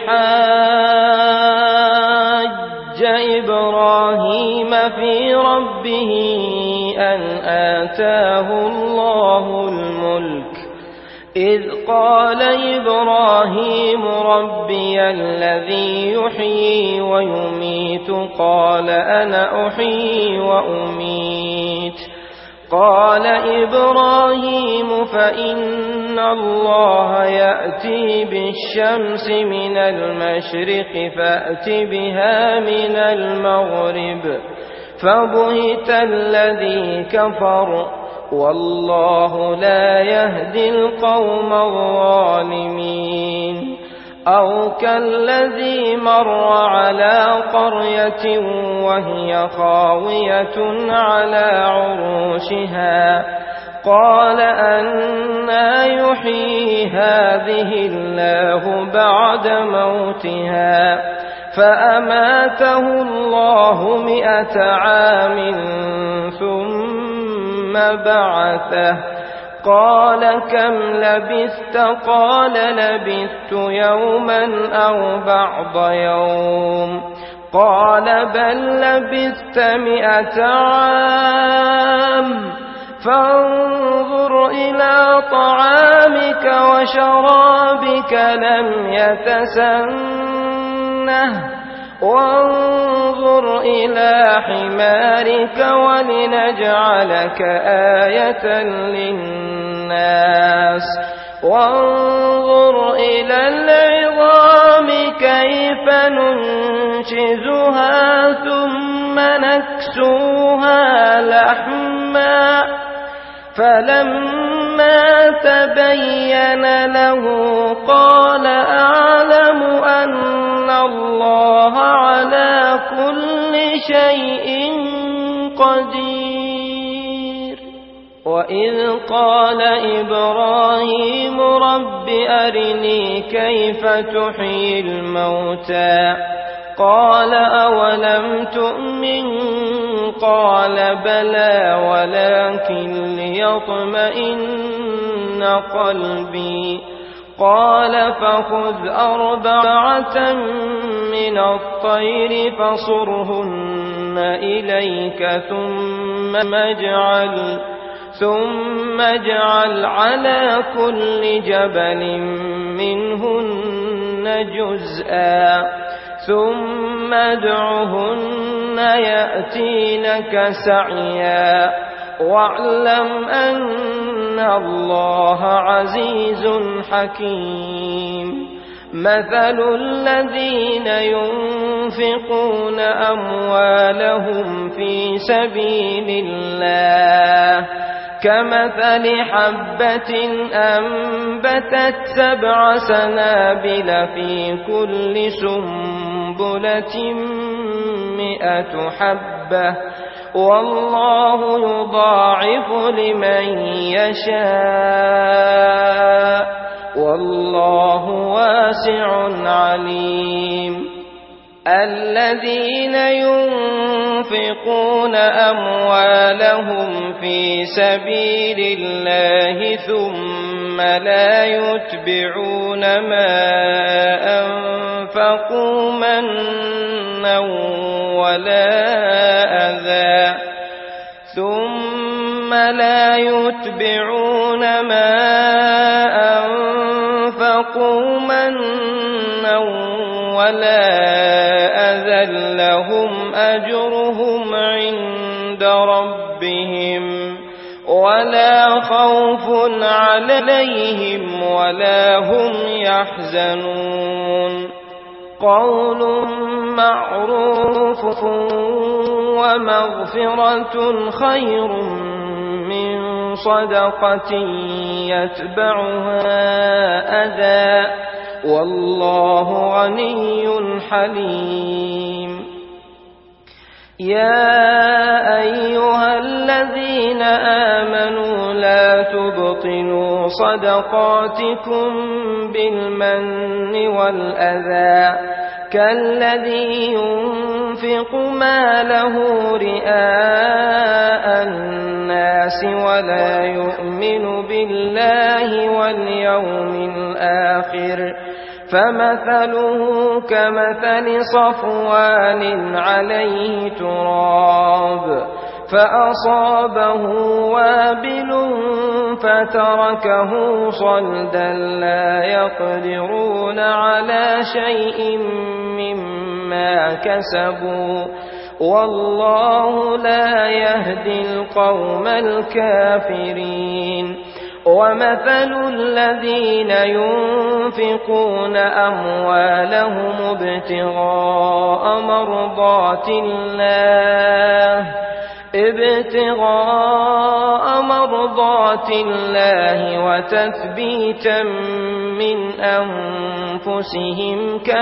حاج إبراهيم في ربه أن آتاه الله الملك إذ قال إبراهيم ربي الذي يحيي ويميت قال أنا أحيي وأميت قال إبراهيم فإن الله يأتي بالشمس من المشرق فأت بها من المغرب فبهت الذي كفر والله لا يهدي القوم الظالمين أو كالذي مر على قرية وهي خاوية على عروشها قال أنى يحيي هذه الله بعد موتها فأماته الله 100 عام ثم بعثه قال كم لبثت قال لبثت يوما أو بعض يوم قال بل لبثت 100 عام فانظر إلى طعامك وشرابك لم يتسنه وانظر إلى حمارك ولنجعلك آية للناس وانظر إلى العظام كيف ننشزها ثم نكسوها لحما فلما تبين له قال أعلم أن الله على كل شيء قدير وإذ قال إبراهيم رب أرني كيف تحيي الموتى قال أولم تؤمن قال بلى ولكن ليطمئن قلبي قال فخذ 4 من الطير فصرهن إليك ثم اجعل على كل جبل منهن جزءا ثم ادعهن يأتينك سعيا واعلم أن الله عزيز حكيم مثل الذين ينفقون أموالهم في سبيل الله كمثل حبة أنبتت 7 سنابل في كل سنبلة 100 حبة والله يضاعف لمن يشاء والله واسع عليم الذين ينفقون أموالهم في سبيل الله ثم لا يتبعون ما أنفقوا منا ولا أذى لهم أجرهم عند ربهم ولا خوف عليهم ولا هم يحزنون قول معروف ومغفرة خير من صدقة يتبعها أذى والله غني حليم يا أيها الذين آمنوا لا تبطلوا صدقاتكم بالمن والأذى كالذي ينفق ماله رئاء الناس ولا يؤمن بالله واليوم الآخر فمثله كمثل صفوان عليه تراب فأصابه وابل فتركه صلدا لا يقدرون على شيء مما كسبوا والله لا يهدي القوم الكافرين ومثل الذين ينفقون أموالهم ابتغاء مرضات الله وتثبيتا من أنفسهم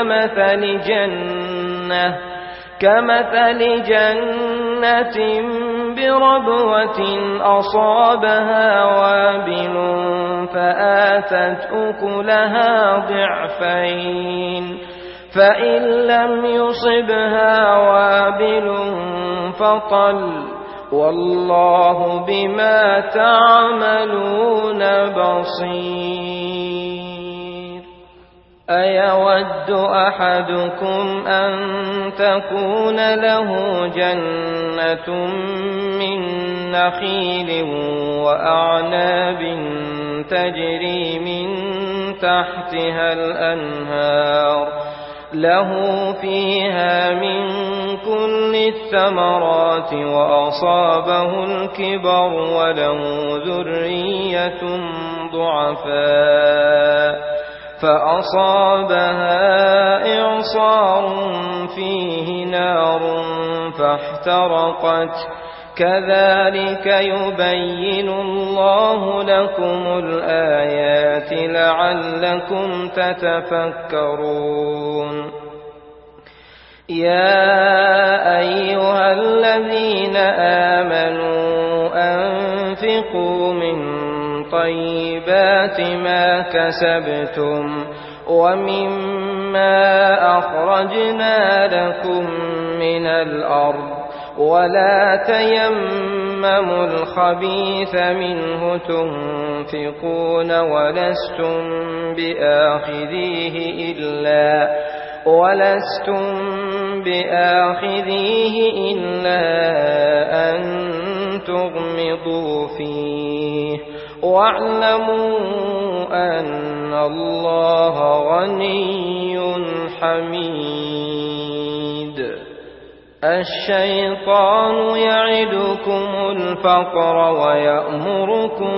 كمثل جنة بربوة أصابها وابل فآتت أكلها ضعفين فإن لم يصبها وابل فطل والله بما تعملون بصير أيود أحدكم أن تكون له جنة من نخيل وأعناب تجري من تحتها الأنهار له فيها من كل الثمرات وأصابه الكبر وله ذرية ضعفاء فأصابها إعصار فيه نار فاحترقت كذلك يبين الله لكم الآيات لعلكم تتفكرون يا أيها الذين آمنوا أنفقوا من طيبات ما كسبتم ومما أخرجنا لكم من الأرض ولا تيمموا الخبيث منه تنفقون ولستم بآخذيه إلا أن تغمضوا فيه واعلموا أن الله غني حميد الشيطان يعدكم الفقر ويأمركم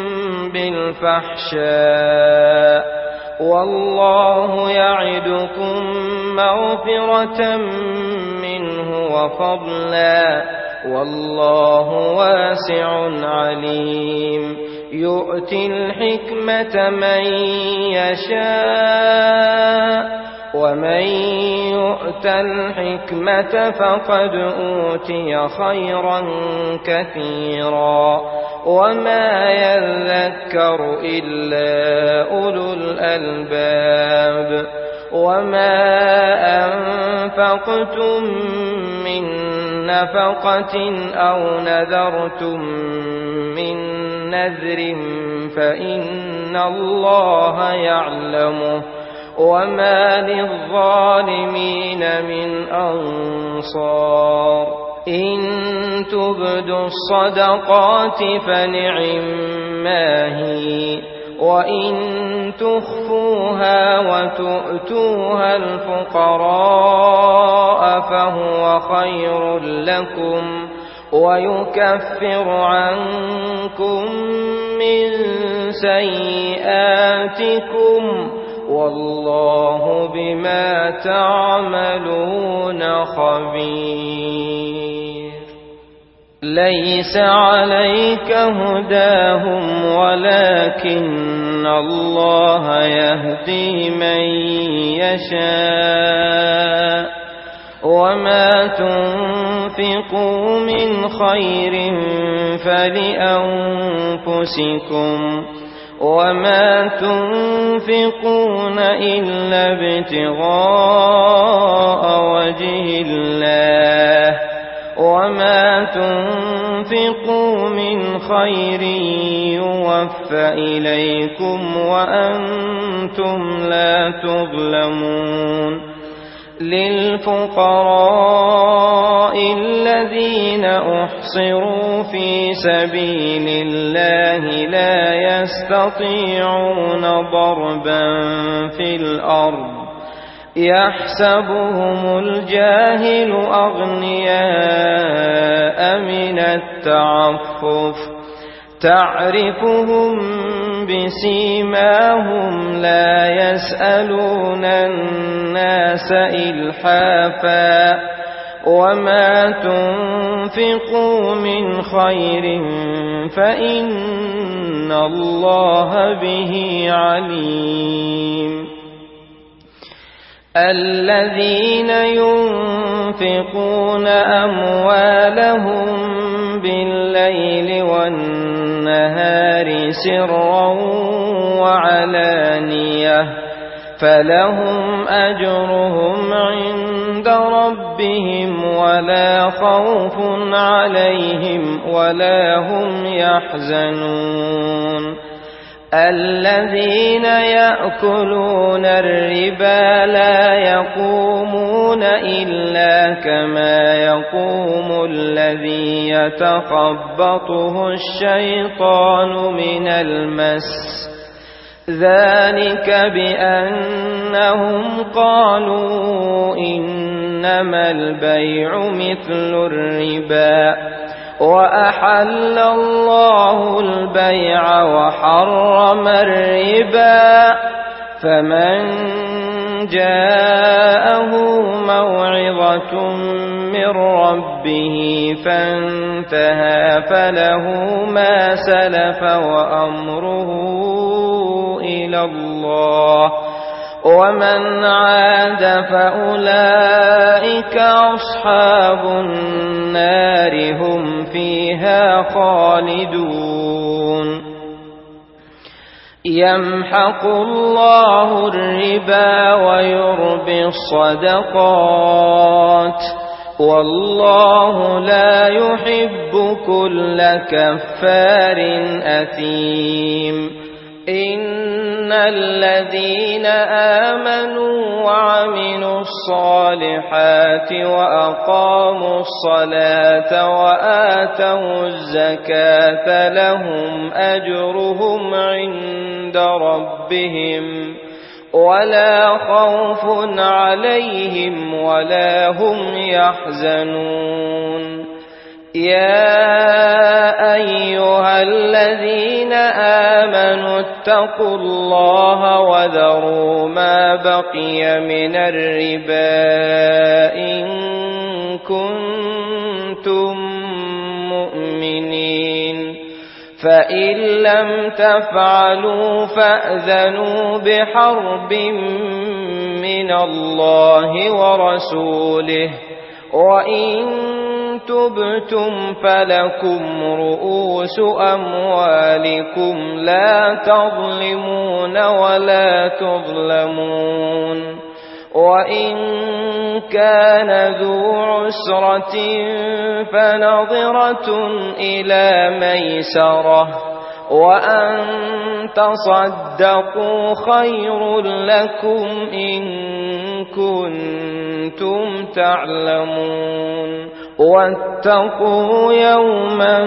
بالفحشاء والله يعدكم مغفرة منه وفضلا والله واسع عليم يؤتي الحكمة من يشاء ومن يؤت الحكمة فقد أوتي خيرا كثيرا وما يذكر إلا أولو الألباب وما أنفقتم من نفقة أو نذرتم من نذر فإن الله يعلمه وما للظالمين من أنصار إن تبدوا الصدقات فنعما هي وإن تخفوها وتؤتوها الفقراء فهو خير لكم ويكفر عنكم من سيئاتكم والله بما تعملون خبير ليس عليك هداهم ولكن الله يهدي من يشاء وما تنفقوا من خير فلأنفسكم وما تنفقون إلا ابتغاء وجه الله وما تنفقوا من خير يوفى إليكم وأنتم لا تظلمون للفقراء الذين أحصروا في سبيل الله لا يستطيعون ضربا في الأرض يحسبهم الجاهل أغنياء من التعفف تعرفهم بسيماهم لا يسألون الناس إلحافا وما تنفقوا من خير فإن الله به عليم الذين ينفقون أموالهم بالليل والنهار سرا وعلانية فلهم أجرهم عند ربهم ولا خوف عليهم ولا هم يحزنون الذين يأكلون الربا لا يقومون إلا كما يقوم الذي يتخبطه الشيطان من المس ذلك بأنهم قالوا إنما البيع مثل الربا وأحل الله البيع وحرم الربا فمن جاءه موعظة من ربه فانتهى فله ما سلف وأمره إلى الله ومن عاد فأولئك أصحاب النار هم فيها خالدون يمحق الله الربا ويربي الصدقات والله لا يحب كل كفار أثيم إن الذين آمنوا وعملوا الصالحات وأقاموا الصلاة وآتوا الزكاة لهم أجرهم عند ربهم ولا خوف عليهم ولا هم يحزنون يا أيها الذين آمنوا اتقوا الله وذروا ما بقي من الربا إن كنتم مؤمنين فإن لم تفعلوا فأذنوا بحرب من الله ورسوله وإن تبتم فلكم رؤوس أموالكم لا تظلمون ولا تظلمون وإن كان ذو عسرة فنظرة إلى ميسرة وأن تصدقوا خير لكم إن كنتم تعلمون واتقوا يوما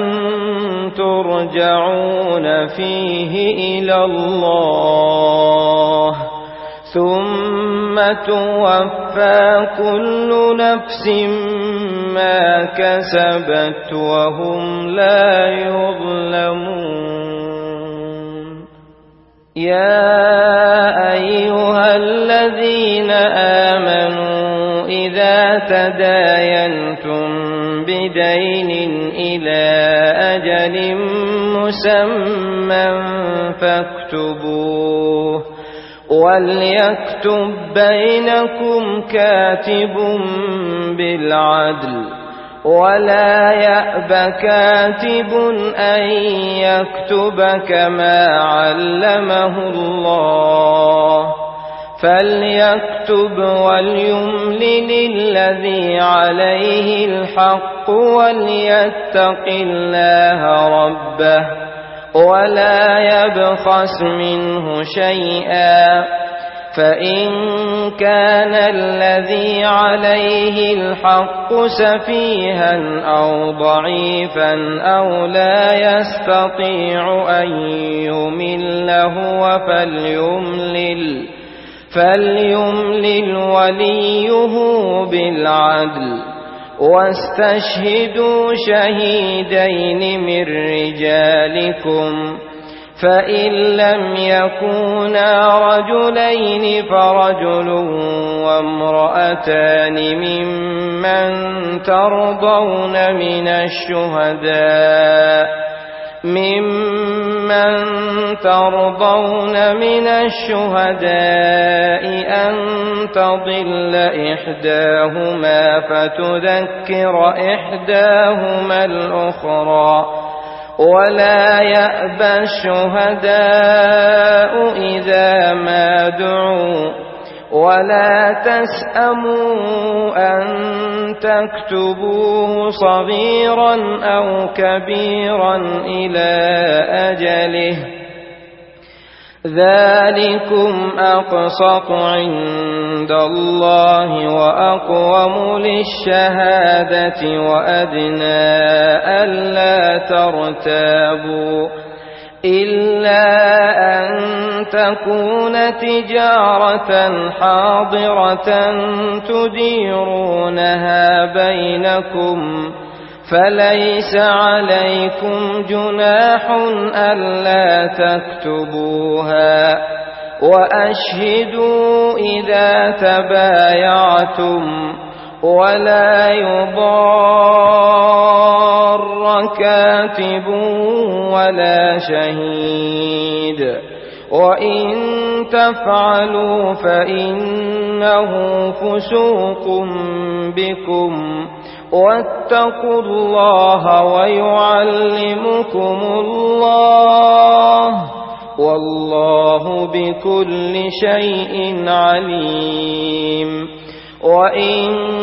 ترجعون فيه إلى الله ثم توفى كل نفس ما كسبت وهم لا يظلمون. يا أيها الذين آمنوا إذا تداينتم بدين إلى أجل مسمى فاكتبوه وليكتب بينكم كاتب بالعدل ولا يأب كاتب أن يكتب كما علمه الله فليكتب وليملل الذي عليه الحق وليتق الله ربه ولا يبخس منه شيئا فإن كان الذي عليه الحق سفيها أو ضعيفا أو لا يستطيع أن يمل هو فليملل وليه بالعدل واستشهدوا شهيدين من رجالكم فإن لم يكونا رجلين فرجل وامرأتان ممن ترضون من الشهداء أن تضل إحداهما فتذكر إحداهما الأخرى ولا يأبى الشهداء إذا ما دعوا ولا تسأموا أن تكتبوه صغيرا أو كبيرا إلى أجله ذلكم أقسط عند الله وأقوم للشهادة وأدنى ألا ترتابوا إلا أن تكون تجارة حاضرة تديرونها بينكم فليس عليكم جناح ألا تكتبوها وأشهدوا إذا تبايعتم ولا يضار كاتب ولا شهيد وإن تفعلوا فإنه فسوق بكم واتقوا الله ويعلمكم الله والله بكل شيء عليم. وإن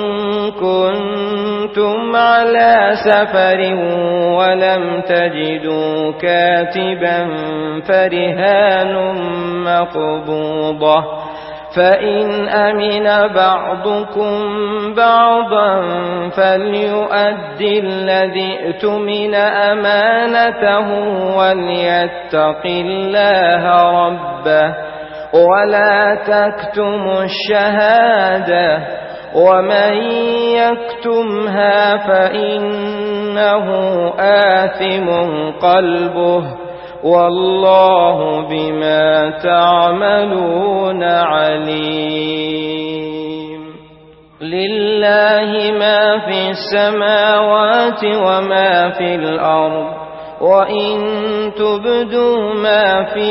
كنتم على سفر ولم تجدوا كاتبا فرهان مقبوضة فإن أمن بعضكم بعضا فليؤدي الذي اؤتمن أمانته وليتق الله ربه ولا تكتموا الشهادة ومن يكتمها فإنه آثم قلبه والله بما تعملون عليم. لله ما في السماوات وما في الأرض وإن تبدوا ما في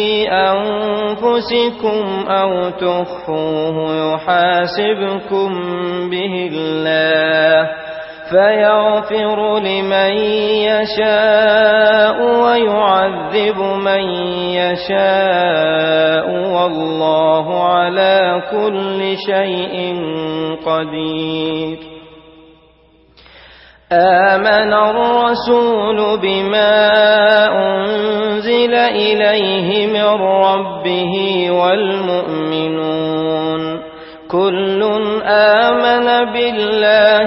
أنفسكم أو تخفوه يحاسبكم به الله فيغفر لمن يشاء ويعذب من يشاء والله على كل شيء قدير. آمن الرسول بما أنزل إليه من ربه والمؤمنون كل آمن بالله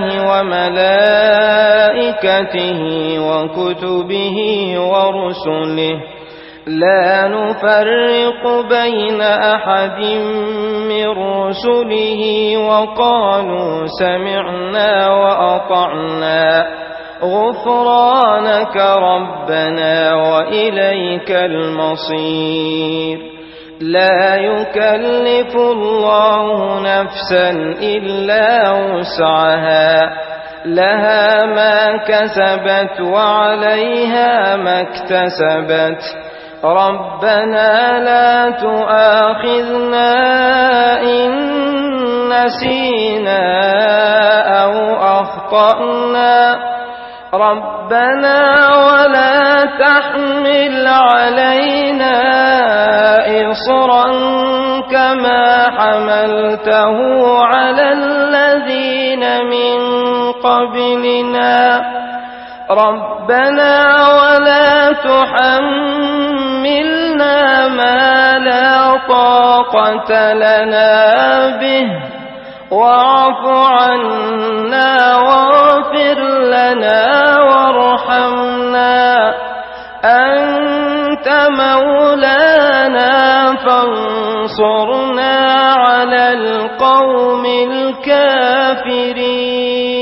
وملائكته وكتبه ورسله لا نفرق بين أحد من رسله وقالوا سمعنا وأطعنا غفرانك ربنا وإليك المصير. لا يكلف الله نفسا إلا وسعها لها ما كسبت وعليها ما اكتسبت ربنا لا تؤاخذنا إن نسينا أو أخطأنا ربنا ولا تحمل علينا إصرا كما حملته على الذين من قبلنا ربنا ولا تحملنا ما لا طاقة لنا به واعف عنا واغفر لنا وارحمنا أنت مولانا فانصرنا على القوم الكافرين.